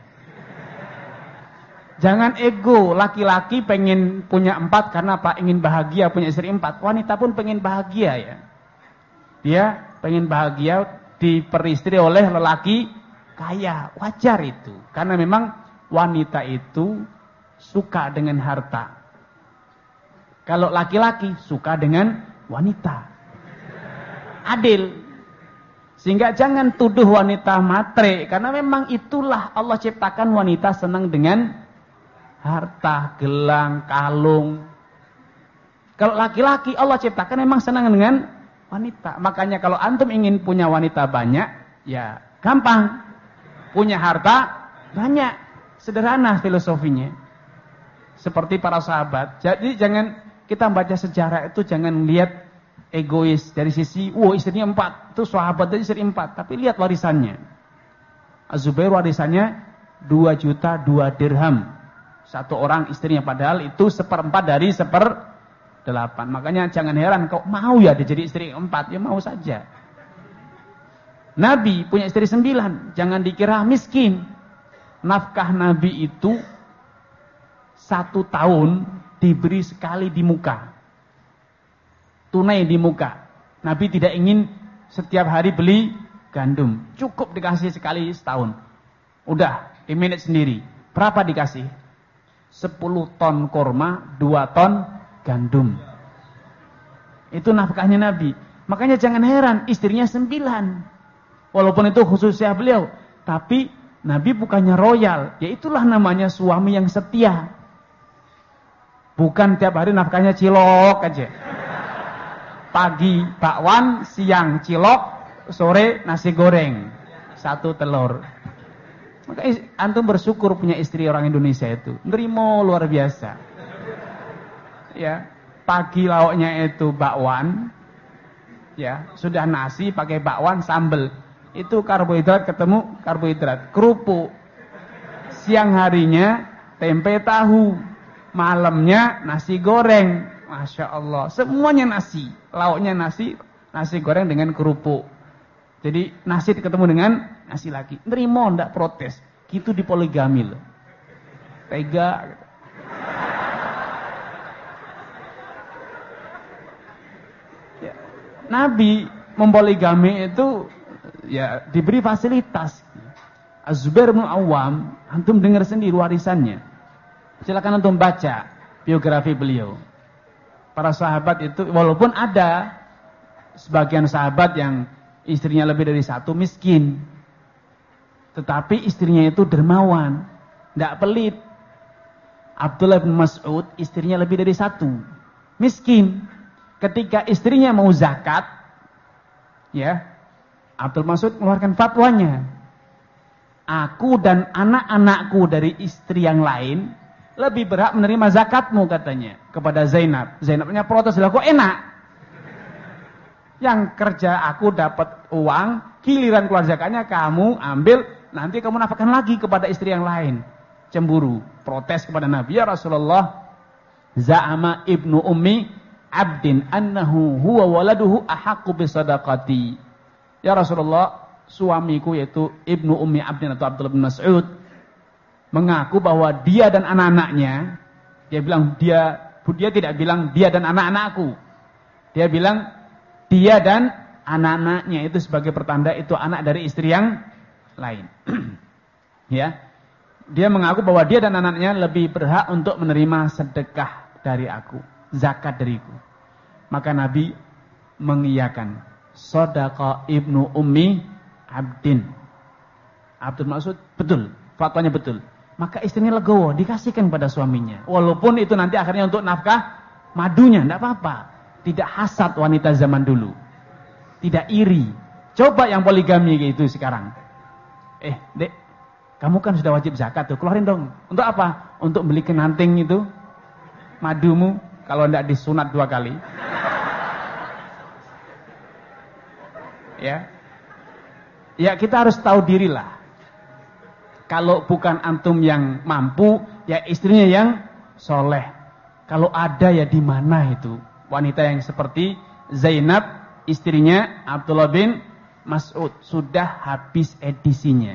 Jangan ego, laki-laki pengen punya empat karena apa? Ingin bahagia punya istri empat. Wanita pun pengen bahagia ya. Dia pengen bahagia diperistri oleh lelaki kaya. Wajar itu. Karena memang wanita itu suka dengan harta. Kalau laki-laki suka dengan wanita. Adil. Sehingga jangan tuduh wanita matre. Karena memang itulah Allah ciptakan wanita senang dengan harta, gelang, kalung. Kalau laki-laki Allah ciptakan memang senang dengan wanita. Makanya kalau antum ingin punya wanita banyak, ya gampang. Punya harta banyak. Sederhana filosofinya. Seperti para sahabat. Jadi jangan kita baca sejarah itu jangan lihat egois dari sisi, wow istrinya empat. Itu sahabat dari istri empat. Tapi lihat warisannya. Az-Zubair warisannya dua juta dua dirham. Satu orang istrinya, padahal itu seperempat dari seperdelapan. Makanya jangan heran kau mau ya dia jadi istri empat, ya mau saja. Nabi punya istri sembilan, jangan dikira miskin. Nafkah Nabi itu satu tahun diberi sekali di muka. Tunai di muka. Nabi tidak ingin setiap hari beli gandum. Cukup dikasih sekali setahun. Udah, di-manage sendiri. Berapa dikasih? sepuluh ton korma, dua ton gandum. Itu nafkahnya Nabi. Makanya jangan heran, istrinya sembilan. Walaupun itu khususnya beliau. Tapi Nabi bukannya royal. Ya itulah namanya suami yang setia. Bukan tiap hari nafkahnya cilok aja. Pagi bakwan, siang cilok, sore nasi goreng. Satu telur. Maka antum bersyukur punya istri orang Indonesia itu. Nerimo luar biasa. Ya, pagi lauknya itu bakwan. Ya, sudah nasi pakai bakwan sambel. Itu karbohidrat ketemu karbohidrat. Kerupuk. Siang harinya tempe tahu. Malamnya nasi goreng. Masya Allah. Semuanya nasi. Lauknya nasi. Nasi goreng dengan kerupuk. Jadi nasi ketemu dengan nasi lagi. Nerimo ndak protes. Gitu di poligami loh. Tega. Ya. Nabi mempoligami itu ya diberi fasilitas. Az-Zubair bin Awam, antum dengar sendiri warisannya. Silakan antum baca biografi beliau. Para sahabat itu walaupun ada sebagian sahabat yang istrinya lebih dari satu miskin. Tetapi istrinya itu dermawan. Tidak pelit. Abdullah bin Mas'ud istrinya lebih dari satu. Miskin. Ketika istrinya mau zakat. Ya. Abdul Mas'ud mengeluarkan fatwanya. Aku dan anak-anakku dari istri yang lain. Lebih berhak menerima zakatmu katanya. Kepada Zainab. Zainabnya protes. Kok enak. Yang kerja aku dapat uang, giliran keluar zakatnya kamu ambil, nanti kamu nafkahkan lagi kepada istri yang lain. Cemburu, protes kepada Nabi, ya Rasulullah, za'ama ibnu ummi abdin annahu huwa waladuhu ahaqqu bisadaqati. Ya Rasulullah, suamiku yaitu ibnu ummi abdin atau Abdullah bin Mas'ud mengaku bahwa dia dan anak-anaknya, dia bilang dia dia tidak bilang dia dan anak-anakku. Dia bilang dia dan anak-anaknya itu sebagai pertanda itu anak dari istri yang lain. Ya. Dia mengaku bahwa dia dan anaknya lebih berhak untuk menerima sedekah dari aku, zakat dariku. Maka Nabi mengiyakan, shadaqa ibnu ummi abdin. Abdul Mas'ud betul, fatwanya betul. Maka istrinya legowo, dikasihkan pada suaminya. Walaupun itu nanti akhirnya untuk nafkah madunya, tidak apa-apa. Tidak hasad wanita zaman dulu. Tidak iri. Coba yang poligami gitu sekarang. Eh, Dek, kamu kan sudah wajib zakat tuh, keluarin dong. Untuk apa? Untuk beli kenanting itu, madumu, kalau tidak disunat dua kali. Ya, ya kita harus tahu dirilah. Kalau bukan antum yang mampu, ya istrinya yang soleh. Kalau ada ya di mana itu wanita yang seperti Zainab, istrinya Abdullah bin Mas'ud, sudah habis edisinya.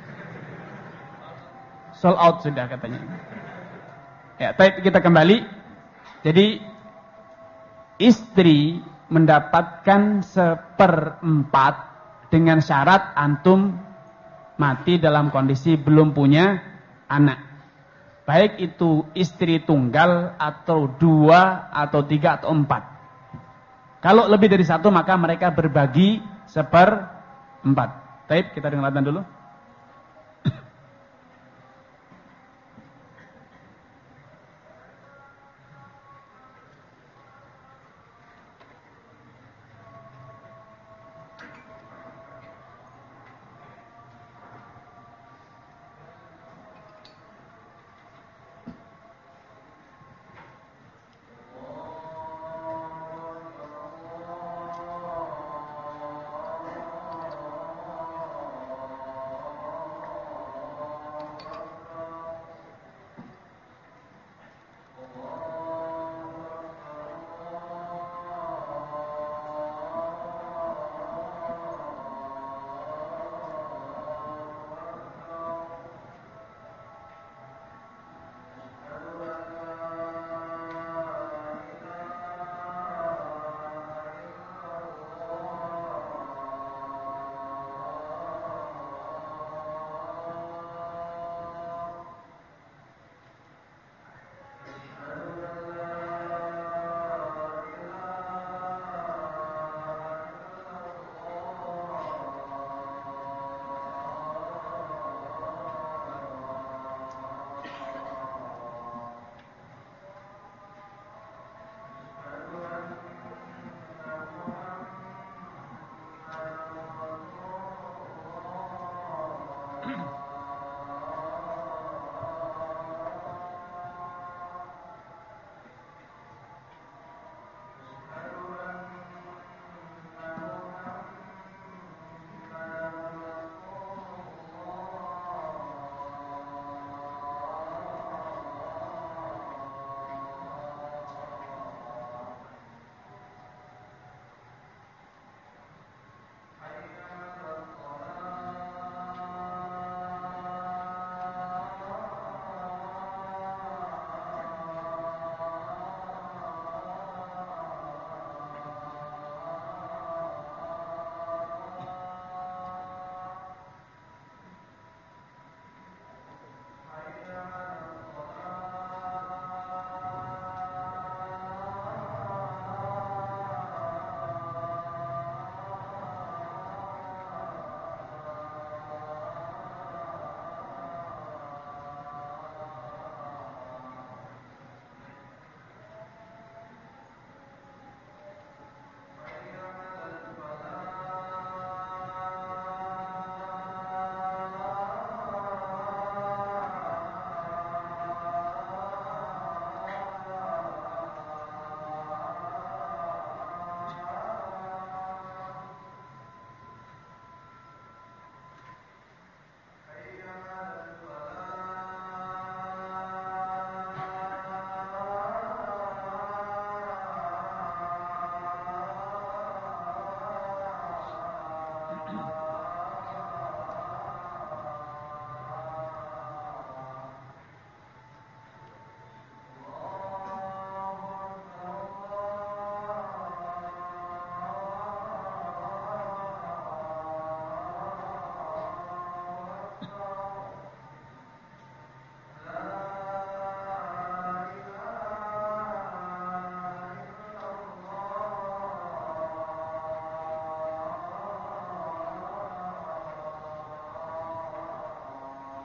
Sold out sudah katanya. Ya, baik, kita kembali. Jadi istri mendapatkan seperempat dengan syarat antum mati dalam kondisi belum punya anak. Baik itu istri tunggal atau dua atau tiga atau empat. Kalau lebih dari satu maka mereka berbagi seperempat. Baik, kita dengarkan dulu.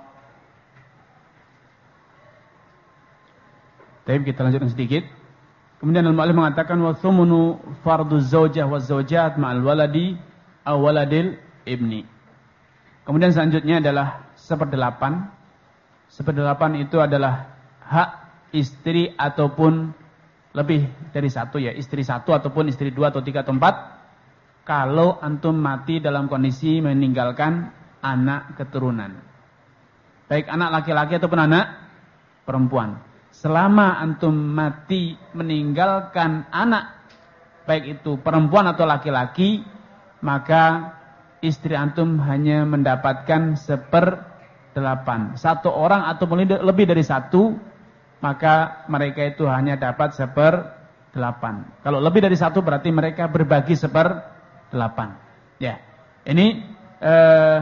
Tapi kita lanjutkan sedikit. Kemudian al-mu'allif mengatakan wa thumnu fardu zaujah wa zaujat ma'al waladi aw waladil ibni. Kemudian selanjutnya adalah seperdelapan. Seperdelapan itu adalah hak istri ataupun lebih dari satu ya, istri satu ataupun istri dua atau tiga atau empat. Kalau antum mati dalam kondisi meninggalkan anak keturunan. Baik anak laki-laki ataupun anak perempuan. Selama antum mati meninggalkan anak, baik itu perempuan atau laki-laki, maka istri antum hanya mendapatkan seperdelapan. Satu orang atau lebih dari satu, maka mereka itu hanya dapat seperdelapan. Kalau lebih dari satu berarti mereka berbagi seperdelapan. Ya, ini eh,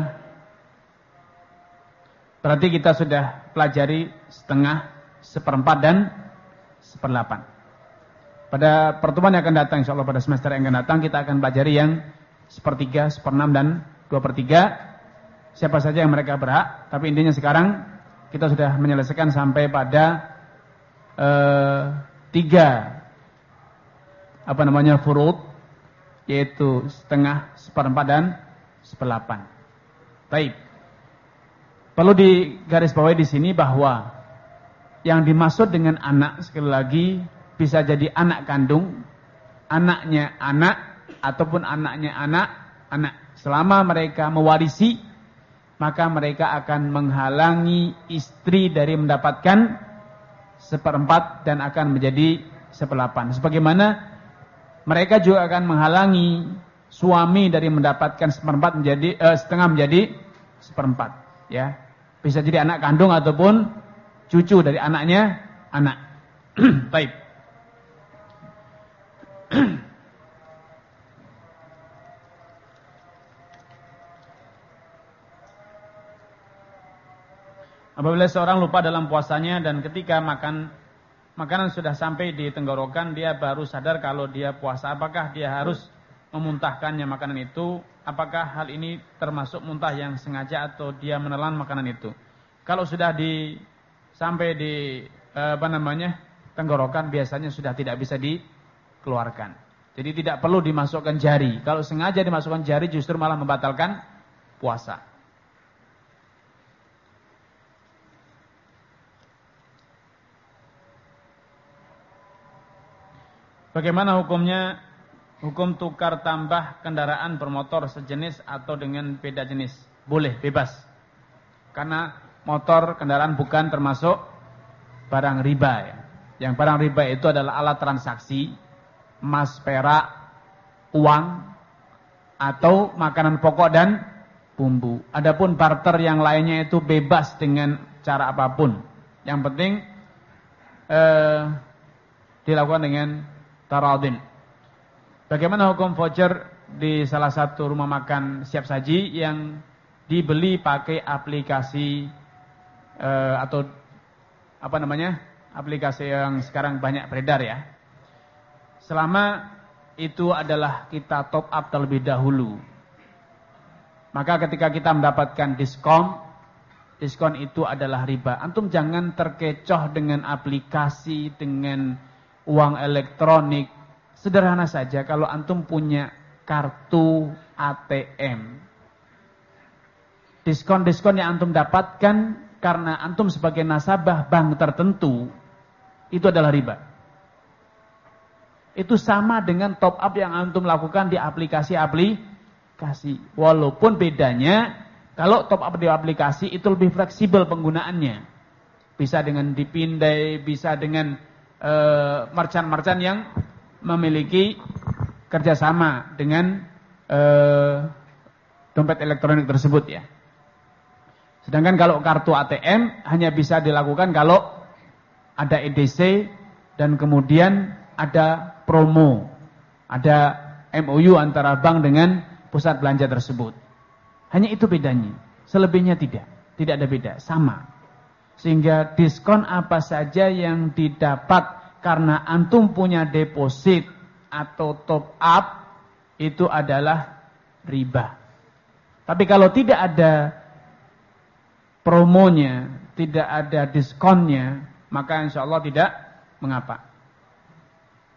berarti kita sudah pelajari setengah, seperempat dan seperdelapan. Pada pertemuan yang akan datang, insya Allah pada semester yang akan datang kita akan pelajari yang sepertiga, seperenam dan dua per tiga. Siapa saja yang mereka berhak. Tapi intinya sekarang kita sudah menyelesaikan sampai pada eh, tiga apa namanya furud, yaitu setengah, seperempat dan seperdelapan. Baik. Perlu digarisbawahi di sini bahwa yang dimaksud dengan anak sekali lagi bisa jadi anak kandung, anaknya anak, ataupun anaknya anak, anak. Selama mereka mewarisi, maka mereka akan menghalangi istri dari mendapatkan seperempat dan akan menjadi seperdelapan. Sebagaimana mereka juga akan menghalangi suami dari mendapatkan seperempat menjadi eh, setengah menjadi seperempat. Ya, bisa jadi anak kandung ataupun cucu dari anaknya anak. Baik. Apabila seorang lupa dalam puasanya dan ketika makan makanan sudah sampai di tenggorokan, dia baru sadar kalau dia puasa, apakah dia harus memuntahkannya makanan itu? Apakah hal ini termasuk muntah yang sengaja atau dia menelan makanan itu? Kalau sudah di sampai di apa namanya tenggorokan, biasanya sudah tidak bisa dikeluarkan. Jadi tidak perlu dimasukkan jari. Kalau sengaja dimasukkan jari justru malah membatalkan puasa. Bagaimana hukumnya hukum tukar tambah kendaraan bermotor sejenis atau dengan beda jenis? Boleh, bebas. Karena motor, kendaraan bukan termasuk barang riba ya. Yang barang riba itu adalah alat transaksi, emas, perak, uang, atau makanan pokok dan bumbu. Adapun barter yang lainnya itu bebas dengan cara apapun. Yang penting eh, dilakukan dengan taradin. Bagaimana hukum voucher di salah satu rumah makan siap saji yang dibeli pakai aplikasi Uh, atau apa namanya aplikasi yang sekarang banyak beredar ya. Selama itu adalah kita top up terlebih dahulu, maka ketika kita mendapatkan diskon, diskon itu adalah riba. Antum jangan terkecoh dengan aplikasi, dengan uang elektronik. Sederhana saja, kalau antum punya kartu A T M, diskon-diskon yang antum dapatkan karena antum sebagai nasabah bank tertentu, itu adalah riba. Itu sama dengan top up yang antum lakukan di aplikasi-aplikasi. Walaupun bedanya, kalau top up di aplikasi itu lebih fleksibel penggunaannya. Bisa dengan dipindai, bisa dengan uh, merchant-merchant yang memiliki kerjasama dengan uh, dompet elektronik tersebut ya. Sedangkan kalau kartu A T M hanya bisa dilakukan kalau ada E D C dan kemudian ada promo, ada M O U antara bank dengan pusat belanja tersebut. Hanya itu bedanya, selebihnya tidak, tidak ada beda, sama. Sehingga diskon apa saja yang didapat karena antum punya deposit atau top up itu adalah riba. Tapi kalau tidak ada promonya, tidak ada diskonnya, maka insya Allah tidak mengapa.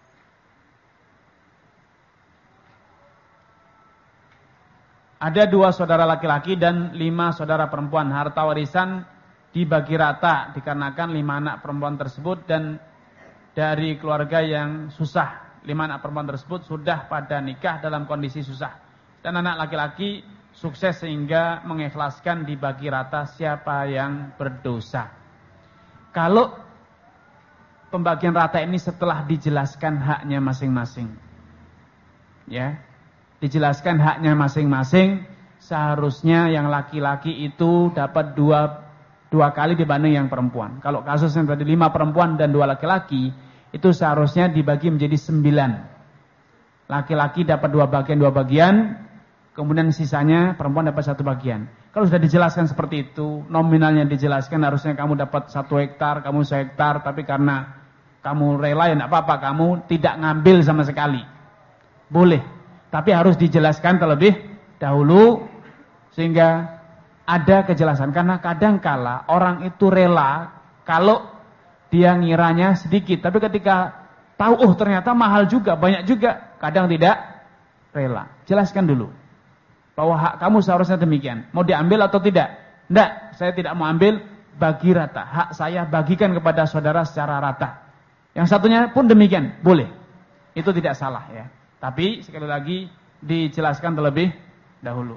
ada dua saudara laki-laki dan lima saudara perempuan. Harta warisan dibagi rata dikarenakan lima anak perempuan tersebut dan dari keluarga yang susah. Lima anak perempuan tersebut sudah pada nikah dalam kondisi susah. Dan anak laki-laki sukses sehingga mengikhlaskan dibagi rata siapa yang berdosa. Kalau pembagian rata ini setelah dijelaskan haknya masing-masing. Ya. Dijelaskan haknya masing-masing, seharusnya yang laki-laki itu dapat dua, dua kali dibanding yang perempuan. Kalau kasusnya tadi lima perempuan dan dua laki-laki, itu seharusnya dibagi menjadi sembilan. Laki-laki dapat dua bagian, dua bagian, kemudian sisanya perempuan dapat satu bagian. Kalau sudah dijelaskan seperti itu, nominalnya dijelaskan harusnya kamu dapat satu hektar, kamu sehektar, tapi karena kamu rela ya tidak apa-apa, kamu tidak ngambil sama sekali. Boleh. Tapi harus dijelaskan terlebih dahulu sehingga ada kejelasan. Karena kadangkala orang itu rela kalau dia ngiranya sedikit. Tapi ketika tahu oh ternyata mahal juga, banyak juga, kadang tidak rela. Jelaskan dulu bahwa hak kamu seharusnya demikian. Mau diambil atau tidak? Tidak, saya tidak mau ambil, bagi rata. Hak saya bagikan kepada saudara secara rata. Yang satunya pun demikian, boleh. Itu tidak salah ya. Tapi sekali lagi dijelaskan terlebih dahulu.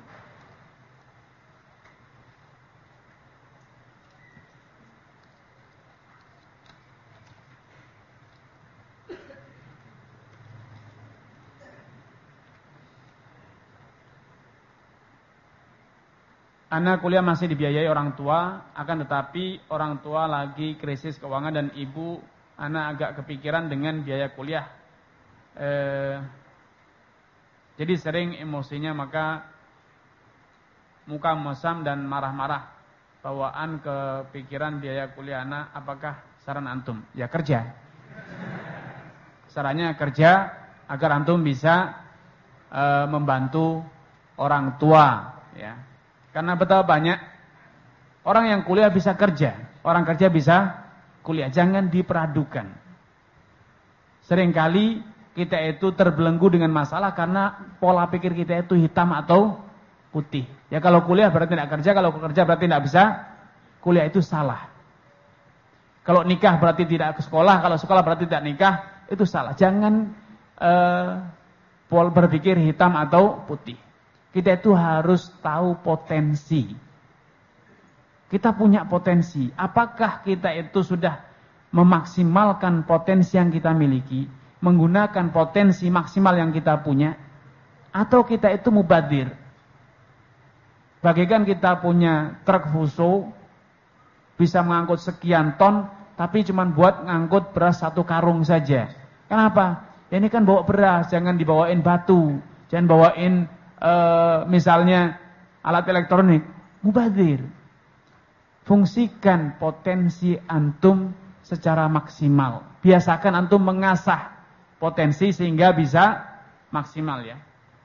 Anak kuliah masih dibiayai orang tua, akan tetapi orang tua lagi krisis keuangan dan ibu anak agak kepikiran dengan biaya kuliah. Eh, Jadi sering emosinya maka muka mesam dan marah-marah. Bawaan kepikiran biaya kuliah anak, apakah saran antum? Ya kerja. Sarannya kerja agar antum bisa e, membantu orang tua. Ya. Karena betapa banyak orang yang kuliah bisa kerja. Orang kerja bisa kuliah. Jangan diperadukan. Seringkali kita itu terbelenggu dengan masalah karena pola pikir kita itu hitam atau putih. Ya kalau kuliah berarti tidak kerja, kalau kerja berarti tidak bisa kuliah, itu salah. Kalau nikah berarti tidak ke sekolah, kalau sekolah berarti tidak nikah, itu salah. Jangan uh, pola berpikir hitam atau putih. Kita itu harus tahu potensi. Kita punya potensi. Apakah kita itu sudah memaksimalkan potensi yang kita miliki? Menggunakan potensi maksimal yang kita punya, atau kita itu mubadir. Bagaikan kita punya truk fuso bisa mengangkut sekian ton, tapi cuma buat ngangkut beras satu karung saja. Kenapa? Ya ini kan bawa beras, jangan dibawain batu, jangan bawain e, misalnya alat elektronik. Mubadir. Fungsikan potensi antum secara maksimal. Biasakan antum mengasah potensi sehingga bisa maksimal ya.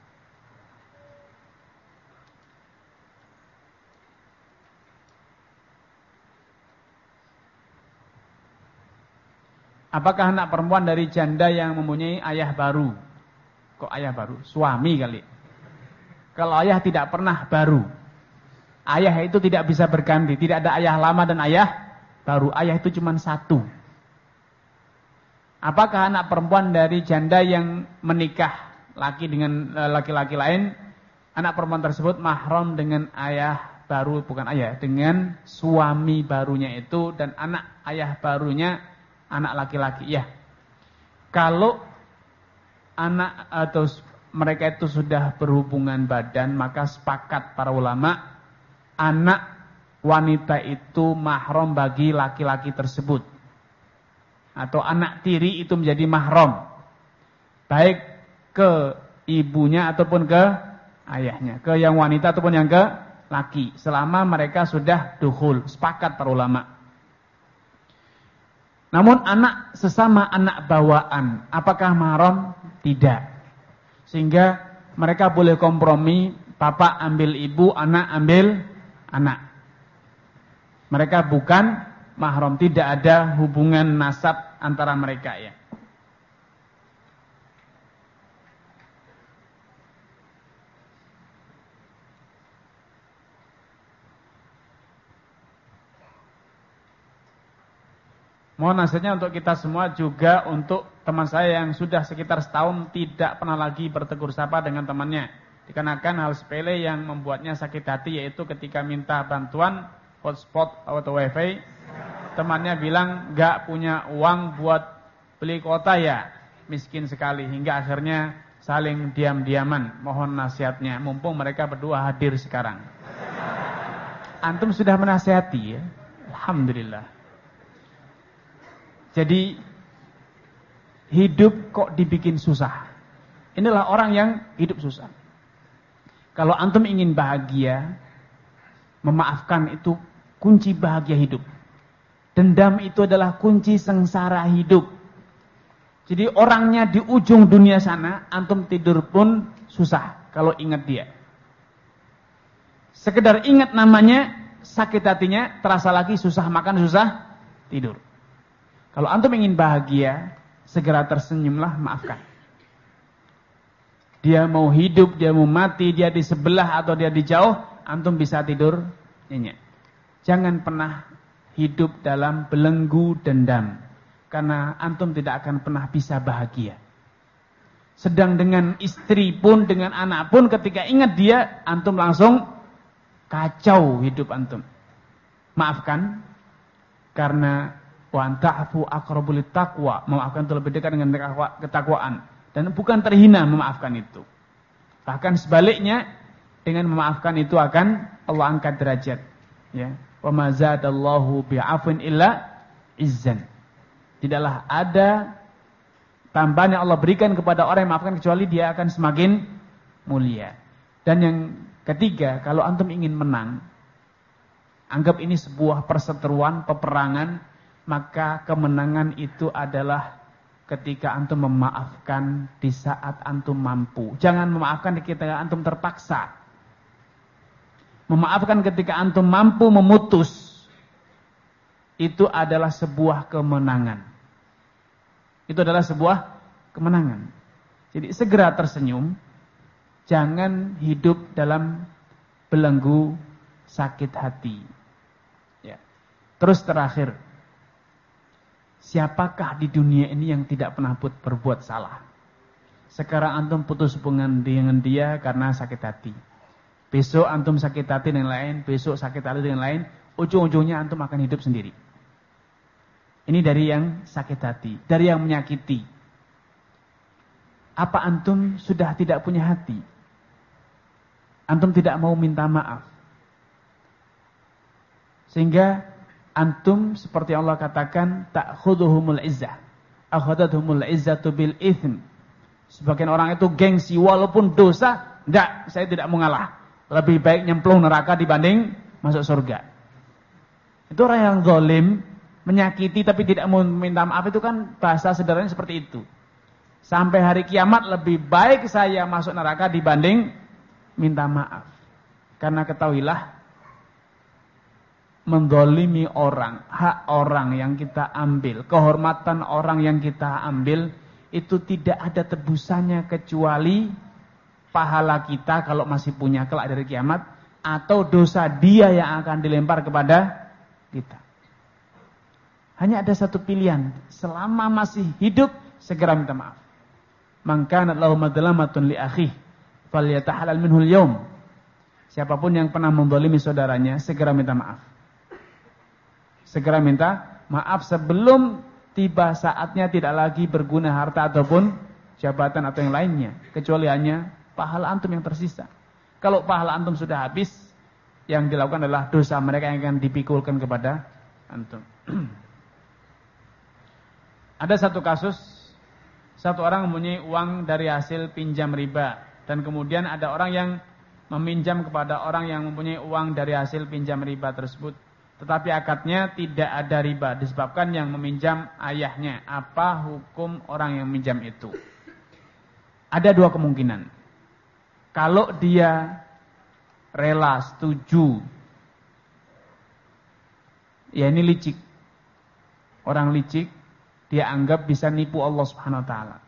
Apakah anak perempuan dari janda yang mempunyai ayah baru? Kok ayah baru? Suami kali. Kalau ayah tidak pernah baru. Ayah itu tidak bisa berganti. Tidak ada ayah lama dan ayah baru. Ayah itu cuma satu. Apakah anak perempuan dari janda yang menikah laki dengan laki-laki lain, anak perempuan tersebut mahram dengan ayah baru, bukan ayah, dengan suami barunya itu, dan anak ayah barunya anak laki-laki? Ya. Kalau anak atau mereka itu sudah berhubungan badan, maka sepakat para ulama, anak wanita itu mahram bagi laki-laki tersebut. Atau anak tiri itu menjadi mahram, baik ke ibunya ataupun ke ayahnya, ke yang wanita ataupun yang ke laki, selama mereka sudah dukhul, sepakat para ulama. Namun anak sesama anak bawaan, apakah mahram? Tidak. Sehingga mereka boleh kompromi, bapak ambil ibu, anak ambil anak. Mereka bukan mahram, tidak ada hubungan nasab antara mereka ya. Mohon nasihatnya untuk kita semua, juga untuk teman saya yang sudah sekitar setahun tidak pernah lagi bertegur sapa dengan temannya. Dikarenakan hal sepele yang membuatnya sakit hati, yaitu ketika minta bantuan hotspot atau wifi, temannya bilang nggak punya uang buat beli kuota ya, miskin sekali, hingga akhirnya saling diam-diaman. Mohon nasihatnya, mumpung mereka berdua hadir sekarang. Antum sudah menasihati ya, alhamdulillah. Jadi hidup kok dibikin susah. Inilah orang yang hidup susah. Kalau antum ingin bahagia, memaafkan itu kunci bahagia hidup. Dendam itu adalah kunci sengsara hidup. Jadi orangnya di ujung dunia sana, antum tidur pun susah kalau ingat dia. Sekedar ingat namanya, sakit hatinya, terasa lagi susah makan, susah tidur. Kalau antum ingin bahagia, segera tersenyumlah, maafkan. Dia mau hidup, dia mau mati, dia di sebelah atau dia di jauh, antum bisa tidur nyenyak. Jangan pernah hidup dalam belenggu dendam, karena antum tidak akan pernah bisa bahagia. Sedang dengan istri pun, dengan anak pun, ketika ingat dia, antum langsung kacau hidup antum. Maafkan, karena wa anta'fu aqrabu littaqwa, memaafkan itu lebih dekat dengan ketakwaan, dan bukan terhina memaafkan itu. Bahkan sebaliknya, dengan memaafkan itu akan Allah angkat derajat. Ya, wa ma zadallahu bi'afwin illa izzan. Tidaklah ada tambahan yang Allah berikan kepada orang yang memaafkan kecuali dia akan semakin mulia. Dan yang ketiga, kalau antum ingin menang, anggap ini sebuah perseteruan, peperangan, maka kemenangan itu adalah ketika antum memaafkan di saat antum mampu. Jangan memaafkan ketika antum terpaksa. Memaafkan ketika antum mampu memutus, itu adalah sebuah kemenangan. Itu adalah sebuah kemenangan. Jadi segera tersenyum, jangan hidup dalam belenggu sakit hati. Ya. Terus terakhir, siapakah di dunia ini yang tidak pernah berbuat salah? Sekarang antum putus hubungan dengan dia karena sakit hati. Besok antum sakit hati dengan lain, besok sakit hati dengan lain, ujung-ujungnya antum akan hidup sendiri. Ini dari yang sakit hati, dari yang menyakiti. Apa antum sudah tidak punya hati? Antum tidak mau minta maaf. Sehingga antum seperti Allah katakan, ta'khuduhumul izzah. Akhadathumul izzatu bil itsm. Sebagian orang itu gengsi walaupun dosa, enggak, saya tidak mau ngalah. Lebih baik nyemplung neraka dibanding masuk surga. Itu orang yang zalim, menyakiti tapi tidak mau minta maaf, itu kan bahasa sederhananya seperti itu. Sampai hari kiamat lebih baik saya masuk neraka dibanding minta maaf. Karena ketahuilah, mendolimi orang, hak orang yang kita ambil, kehormatan orang yang kita ambil, itu tidak ada tebusannya kecuali pahala kita kalau masih punya kelak dari kiamat, atau dosa dia yang akan dilempar kepada kita. Hanya ada satu pilihan, selama masih hidup segera minta maaf. Man kana lahu madlamatun li akhihi falyatahalal minhu al-yawm. Siapapun yang pernah mendolimi saudaranya, segera minta maaf. Segera minta maaf sebelum tiba saatnya tidak lagi berguna harta ataupun jabatan atau yang lainnya, kecuali hanya pahala antum yang tersisa. Kalau pahala antum sudah habis, yang dilakukan adalah dosa mereka yang akan dipikulkan kepada antum. Ada satu kasus, satu orang mempunyai uang dari hasil pinjam riba, dan kemudian ada orang yang meminjam kepada orang yang mempunyai uang dari hasil pinjam riba tersebut. Tetapi akadnya tidak ada riba, disebabkan yang meminjam ayahnya. Apa hukum orang yang meminjam itu? Ada dua kemungkinan. Kalau dia rela, setuju, ya ini licik. Orang licik, dia anggap bisa nipu Allah Subhanahu Wa Taala.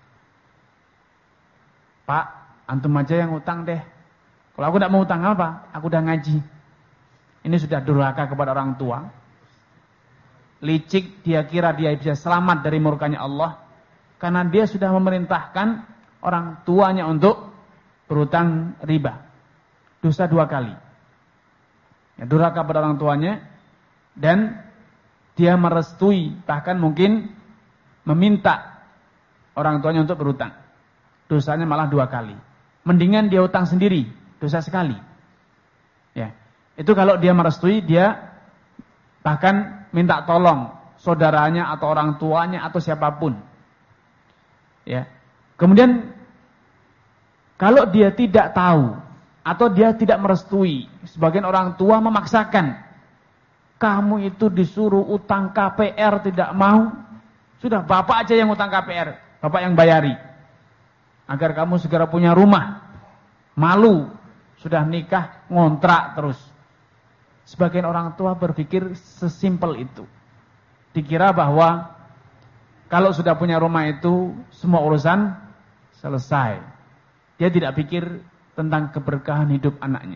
Pak, antum aja yang utang deh. Kalau aku tidak mau utang apa? Aku udah ngaji. Ini sudah durhaka kepada orang tua. licik, dia kira dia bisa selamat dari murkanya Allah karena dia sudah memerintahkan orang tuanya untuk berutang riba. Dosa dua kali. Ya, durhaka pada orang tuanya dan dia merestui, bahkan mungkin meminta orang tuanya untuk berutang. Dosanya malah dua kali. Mendingan dia utang sendiri, dosa sekali. Ya. Itu kalau dia merestui, dia bahkan minta tolong saudaranya atau orang tuanya atau siapapun. Ya. Kemudian kalau dia tidak tahu atau dia tidak merestui, sebagian orang tua memaksakan, kamu itu disuruh utang K P R tidak mau, sudah bapak aja yang utang K P R, bapak yang bayari, agar kamu segera punya rumah. Malu, sudah nikah ngontrak terus. Sebagian orang tua berpikir sesimpel itu, dikira bahwa kalau sudah punya rumah itu semua urusan selesai. Dia tidak pikir tentang keberkahan hidup anaknya,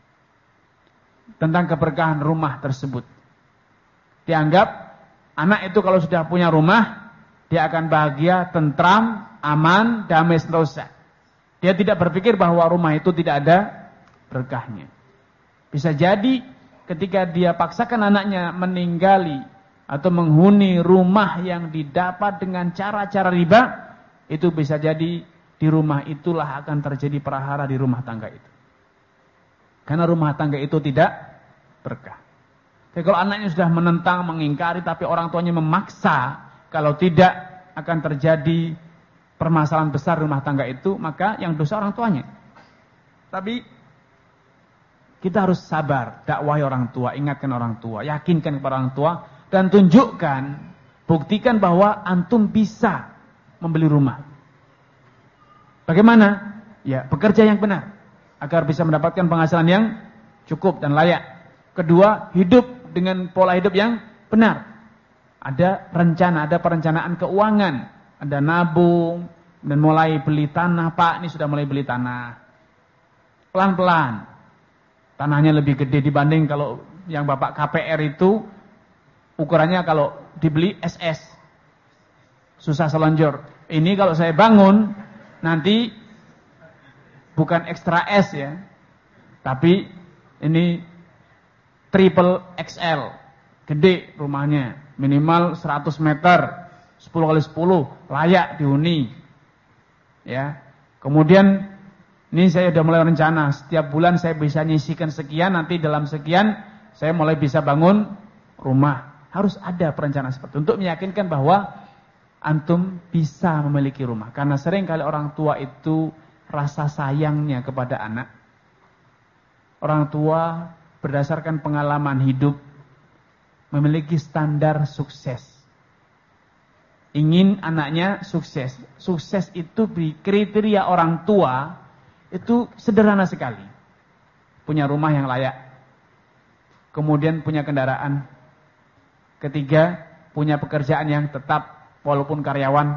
tentang keberkahan rumah tersebut. Dianggap anak itu kalau sudah punya rumah, dia akan bahagia, tentram, aman, damai sentosa. Dia tidak berpikir bahwa rumah itu tidak ada berkahnya. Bisa jadi ketika dia paksakan anaknya meninggali atau menghuni rumah yang didapat dengan cara-cara riba, itu bisa jadi di rumah itulah akan terjadi prahara di rumah tangga itu. Karena rumah tangga itu tidak berkah. Tapi kalau anaknya sudah menentang, mengingkari, tapi orang tuanya memaksa, kalau tidak akan terjadi permasalahan besar rumah tangga itu, maka yang dosa orang tuanya. Tapi kita harus sabar, dakwai orang tua, ingatkan orang tua, yakinkan kepada orang tua, dan tunjukkan, buktikan bahwa antum bisa membeli rumah. Bagaimana? Ya, bekerja yang benar agar bisa mendapatkan penghasilan yang cukup dan layak. Kedua, hidup dengan pola hidup yang benar. Ada rencana, ada perencanaan keuangan, ada nabung dan mulai beli tanah. Pak, ini sudah mulai beli tanah. Pelan-pelan. Tanahnya lebih gede dibanding kalau yang Bapak K P R itu ukurannya kalau dibeli S S. Susah selonjor. Ini kalau saya bangun nanti bukan extra S ya, tapi ini triple X L, gede rumahnya, minimal seratus meter, sepuluh kali sepuluh, layak dihuni. Ya, kemudian ini saya sudah mulai rencana, setiap bulan saya bisa nyisikan sekian, nanti dalam sekian saya mulai bisa bangun rumah. Harus ada perencanaan seperti itu untuk meyakinkan bahwa antum bisa memiliki rumah. Karena sering kali orang tua itu rasa sayangnya kepada anak. Orang tua berdasarkan pengalaman hidup memiliki standar sukses. Ingin anaknya sukses. Sukses itu di kriteria orang tua itu sederhana sekali. Punya rumah yang layak. Kemudian punya kendaraan. Ketiga, punya pekerjaan yang tetap walaupun karyawan.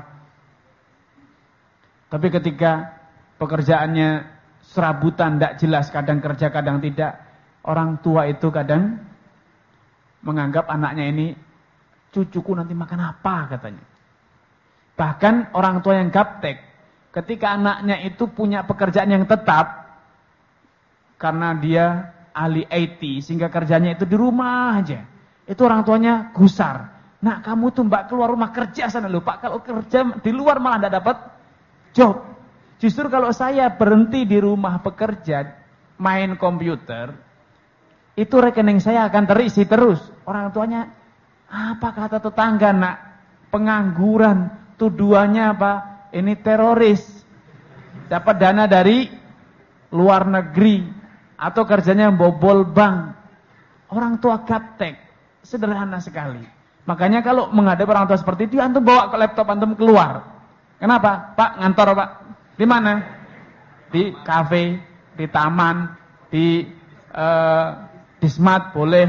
Tapi ketika pekerjaannya serabutan, tidak jelas, kadang kerja, kadang tidak, orang tua itu kadang menganggap anaknya ini, cucuku nanti makan apa katanya. Bahkan orang tua yang gaptek, ketika anaknya itu punya pekerjaan yang tetap, karena dia ahli I T, sehingga kerjanya itu di rumah aja, itu orang tuanya gusar. Nah, kamu tuh mbak keluar rumah kerja sana lho Pak. Kalau kerja di luar malah tidak dapat job. Justru kalau saya berhenti di rumah bekerja, main komputer, itu rekening saya akan terisi terus. Orang tuanya, apa kata tetangga nak? Pengangguran, tuduhannya apa? Ini teroris. Dapat dana dari luar negeri. Atau kerjanya bobol bank. Orang tua gaptek. Sederhana sekali. Makanya kalau menghadapi orang tua seperti itu, antum bawa ke laptop antum keluar. Kenapa? Pak, ngantor Pak. Di mana? Di kafe, di taman, di uh, di Smart boleh.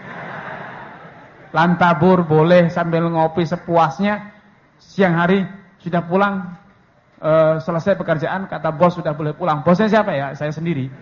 Lantabur boleh sambil ngopi sepuasnya. Siang hari sudah pulang, uh, selesai pekerjaan, kata bos sudah boleh pulang. Bosnya siapa ya? Saya sendiri.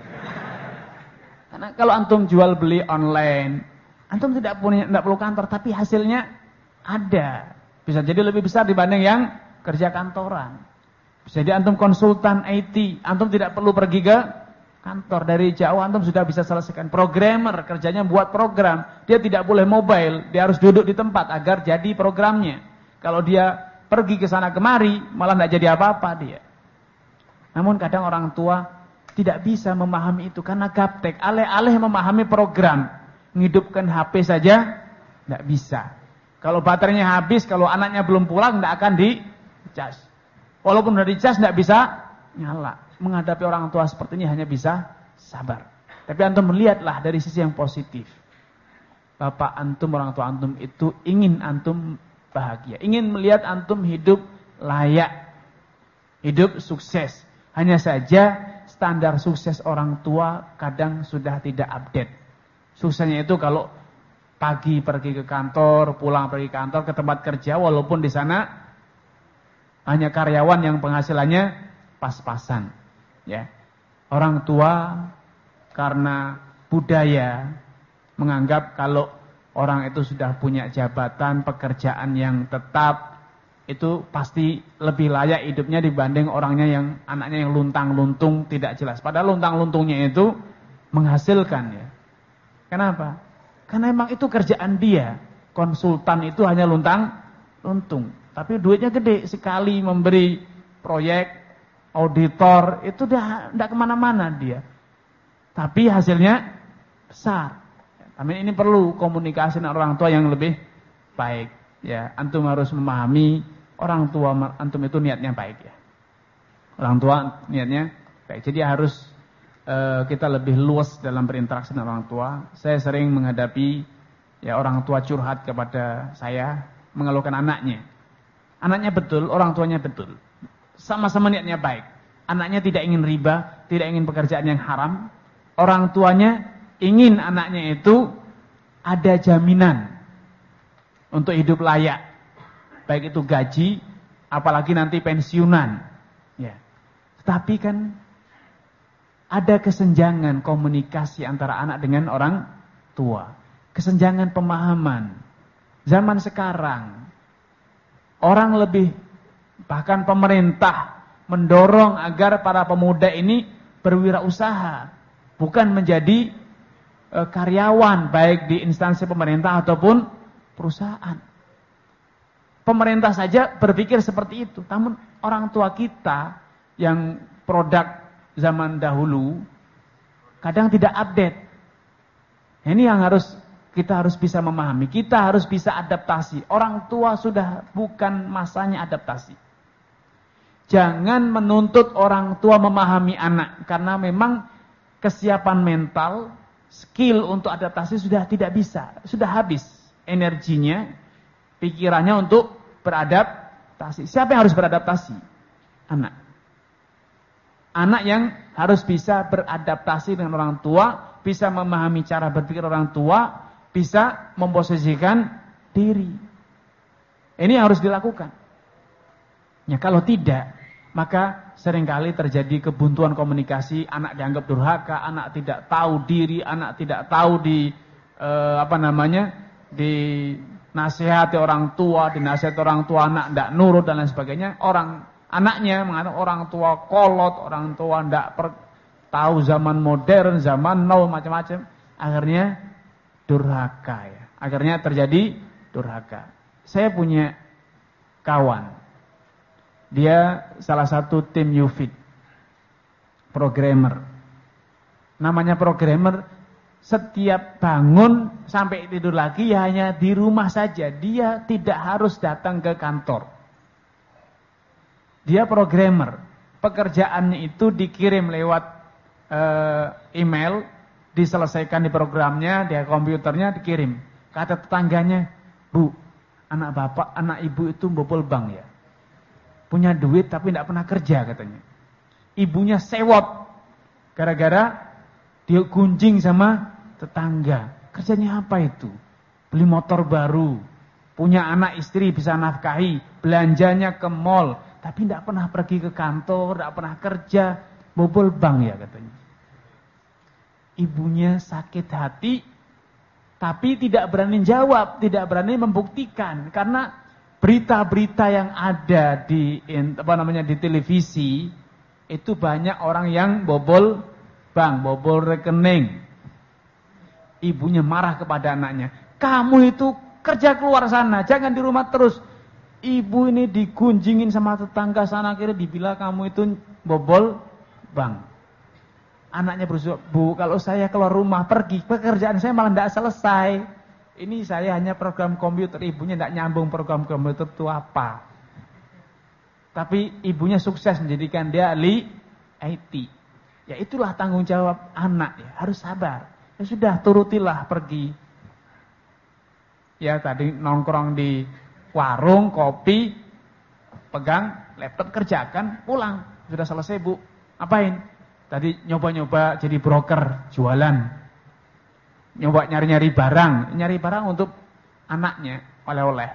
Karena kalau antum jual beli online, antum tidak punya, tidak perlu kantor, tapi hasilnya Ada. Bisa jadi lebih besar dibanding yang kerja kantoran. Bisa jadi antum konsultan I T, antum tidak perlu pergi ke kantor, dari jauh antum sudah bisa selesaikan. Programmer kerjanya buat program, dia tidak boleh mobile, dia harus duduk di tempat agar jadi programnya. Kalau dia pergi ke sana kemari, malah tidak jadi apa-apa dia. Namun kadang orang tua tidak bisa memahami itu karena gaptek, aleh-aleh memahami program, menghidupkan H P saja tidak bisa. Kalau baterainya habis, kalau anaknya belum pulang tidak akan dicas. Walaupun sudah dicas tidak bisa nyala. Menghadapi orang tua seperti ini hanya bisa sabar. Tapi antum melihatlah dari sisi yang positif. Bapak antum, orang tua antum itu ingin antum bahagia, ingin melihat antum hidup layak, hidup sukses. Hanya saja standar sukses orang tua kadang sudah tidak update. Suksesnya itu kalau pagi pergi ke kantor, pulang pergi ke kantor, ke tempat kerja, walaupun di sana hanya karyawan yang penghasilannya pas-pasan. Ya, orang tua karena budaya menganggap kalau orang itu sudah punya jabatan, pekerjaan yang tetap, itu pasti lebih layak hidupnya dibanding orangnya yang anaknya yang luntang-luntung tidak jelas. Padahal luntang-luntungnya itu menghasilkan ya. Kenapa? Karena memang itu kerjaan dia. Konsultan itu hanya luntang-luntung. Tapi duitnya gede sekali memberi proyek, auditor, itu udah tidak kemana-mana dia. Tapi hasilnya besar. Tapi ini perlu komunikasi dengan orang tua yang lebih baik. Ya, antum harus memahami orang tua antum itu niatnya baik ya. Orang tua niatnya baik. Jadi harus uh, kita lebih luas dalam berinteraksi dengan orang tua. Saya sering menghadapi ya orang tua curhat kepada saya mengeluhkan anaknya. Anaknya betul, orang tuanya betul. Sama-sama niatnya baik. Anaknya tidak ingin riba, tidak ingin pekerjaan yang haram. Orang tuanya ingin anaknya itu ada jaminan untuk hidup layak, baik itu gaji, apalagi nanti pensiunan. Ya. Tetapi kan ada kesenjangan komunikasi antara anak dengan orang tua, kesenjangan pemahaman. Zaman sekarang orang lebih, bahkan pemerintah mendorong agar para pemuda ini berwirausaha, bukan menjadi e, karyawan baik di instansi pemerintah ataupun perusahaan. Pemerintah saja berpikir seperti itu. Namun orang tua kita yang produk zaman dahulu kadang tidak update. Ini yang harus kita harus bisa memahami. Kita harus bisa adaptasi. Orang tua sudah bukan masanya adaptasi. Jangan menuntut orang tua memahami anak, karena memang kesiapan mental, skill untuk adaptasi sudah tidak bisa, sudah habis energinya, pikirannya untuk beradaptasi. Siapa yang harus beradaptasi? Anak. Anak yang harus bisa beradaptasi dengan orang tua, bisa memahami cara berpikir orang tua, bisa memposisikan diri. Ini yang harus dilakukan. Ya, kalau tidak, maka seringkali terjadi kebuntuan komunikasi, anak dianggap durhaka, anak tidak tahu diri, anak tidak tahu di eh, apa namanya, di nasihati orang tua, dinasihati orang tua, anak tidak nurut dan lain sebagainya. Orang anaknya mengatakan orang tua kolot, orang tua tidak tahu zaman modern, zaman now, macam-macam. Akhirnya durhaka ya. Akhirnya terjadi durhaka. Saya punya kawan. Dia salah satu tim Yufid, programmer. Namanya programmer, setiap bangun sampai tidur lagi ya hanya di rumah saja. Dia tidak harus datang ke kantor. Dia programmer. Pekerjaannya itu dikirim lewat uh, email, diselesaikan di programnya, di komputernya dikirim. Kata tetangganya, "Bu, anak bapak, anak ibu itu bobol bank ya. Punya duit tapi tidak pernah kerja," katanya. Ibunya sewot gara-gara dia gunjing sama tetangga. Kerjanya apa itu? Beli motor baru, punya anak istri bisa nafkahi, belanjanya ke mall, tapi tidak pernah pergi ke kantor, tidak pernah kerja, bobol bank ya katanya. Ibunya sakit hati, tapi tidak berani jawab, tidak berani membuktikan karena berita-berita yang ada di apa namanya di televisi itu banyak orang yang bobol bank, bobol rekening. Ibunya marah kepada anaknya, "Kamu itu kerja keluar sana, jangan di rumah terus." Ibu ini digunjingin sama tetangga sana, akhirnya dibilang kamu itu bobol bank. Anaknya berusaha, "Bu, kalau saya keluar rumah pergi, pekerjaan saya malah tidak selesai. Ini saya hanya program komputer." Ibunya tidak nyambung program komputer itu apa. Tapi ibunya sukses menjadikan dia ahli I T. Ya itulah tanggung jawab anak ya, harus sabar. Ya sudah, turutilah pergi. Ya tadi nongkrong di warung, kopi, pegang laptop, kerjakan, pulang. Sudah selesai, Bu. Apain? Tadi nyoba-nyoba jadi broker, jualan. Nyoba nyari-nyari barang. Nyari barang untuk anaknya, oleh-oleh.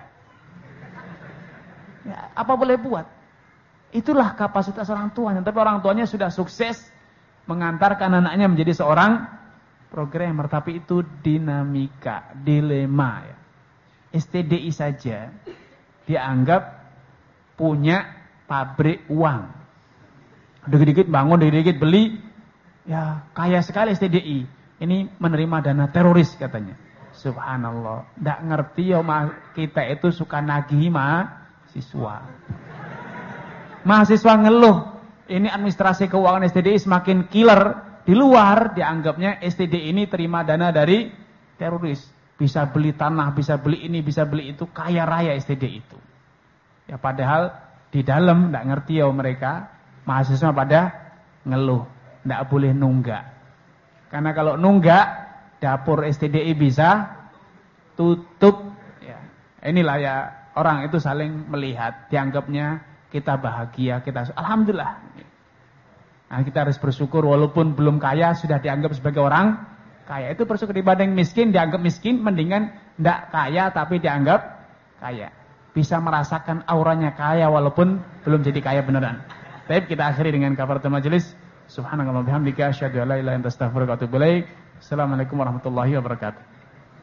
Ya, apa boleh buat? Itulah kapasitas orang tuanya. Tapi orang tuanya sudah sukses mengantarkan anaknya menjadi seorang programmer. Tapi itu dinamika, dilema. Ya. S T D I saja dianggap punya pabrik uang. Dikit-dikit bangun, dikit-dikit beli, ya kaya sekali S T D I. Ini menerima dana teroris katanya. Subhanallah. Tidak ngerti ya kita itu suka nagih mahasiswa. Mahasiswa ngeluh, ini administrasi keuangan S T D I semakin killer. Di luar dianggapnya S T D I ini terima dana dari teroris. Bisa beli tanah, bisa beli ini, bisa beli itu, kaya raya S T D I itu. Ya padahal di dalam tidak ngerti ya mereka. Mahasiswa pada ngeluh, tidak boleh nunggak. Karena kalau nunggak, dapur S T D I bisa tutup. Ya. Inilah ya, orang itu saling melihat, dianggapnya kita bahagia, kita alhamdulillah. Nah, kita harus bersyukur walaupun belum kaya sudah dianggap sebagai orang kaya. Itu bersyukur dibanding miskin, dianggap miskin, mendingan tidak kaya tapi dianggap kaya. Bisa merasakan auranya kaya walaupun belum jadi kaya beneran. Baik, kita akhiri dengan kafaratul majelis. Subhanallah bihamdika asyhadu an la ilaha illa anta astaghfiruka wa atubu ilaik. Assalamualaikum warahmatullahi wabarakatuh.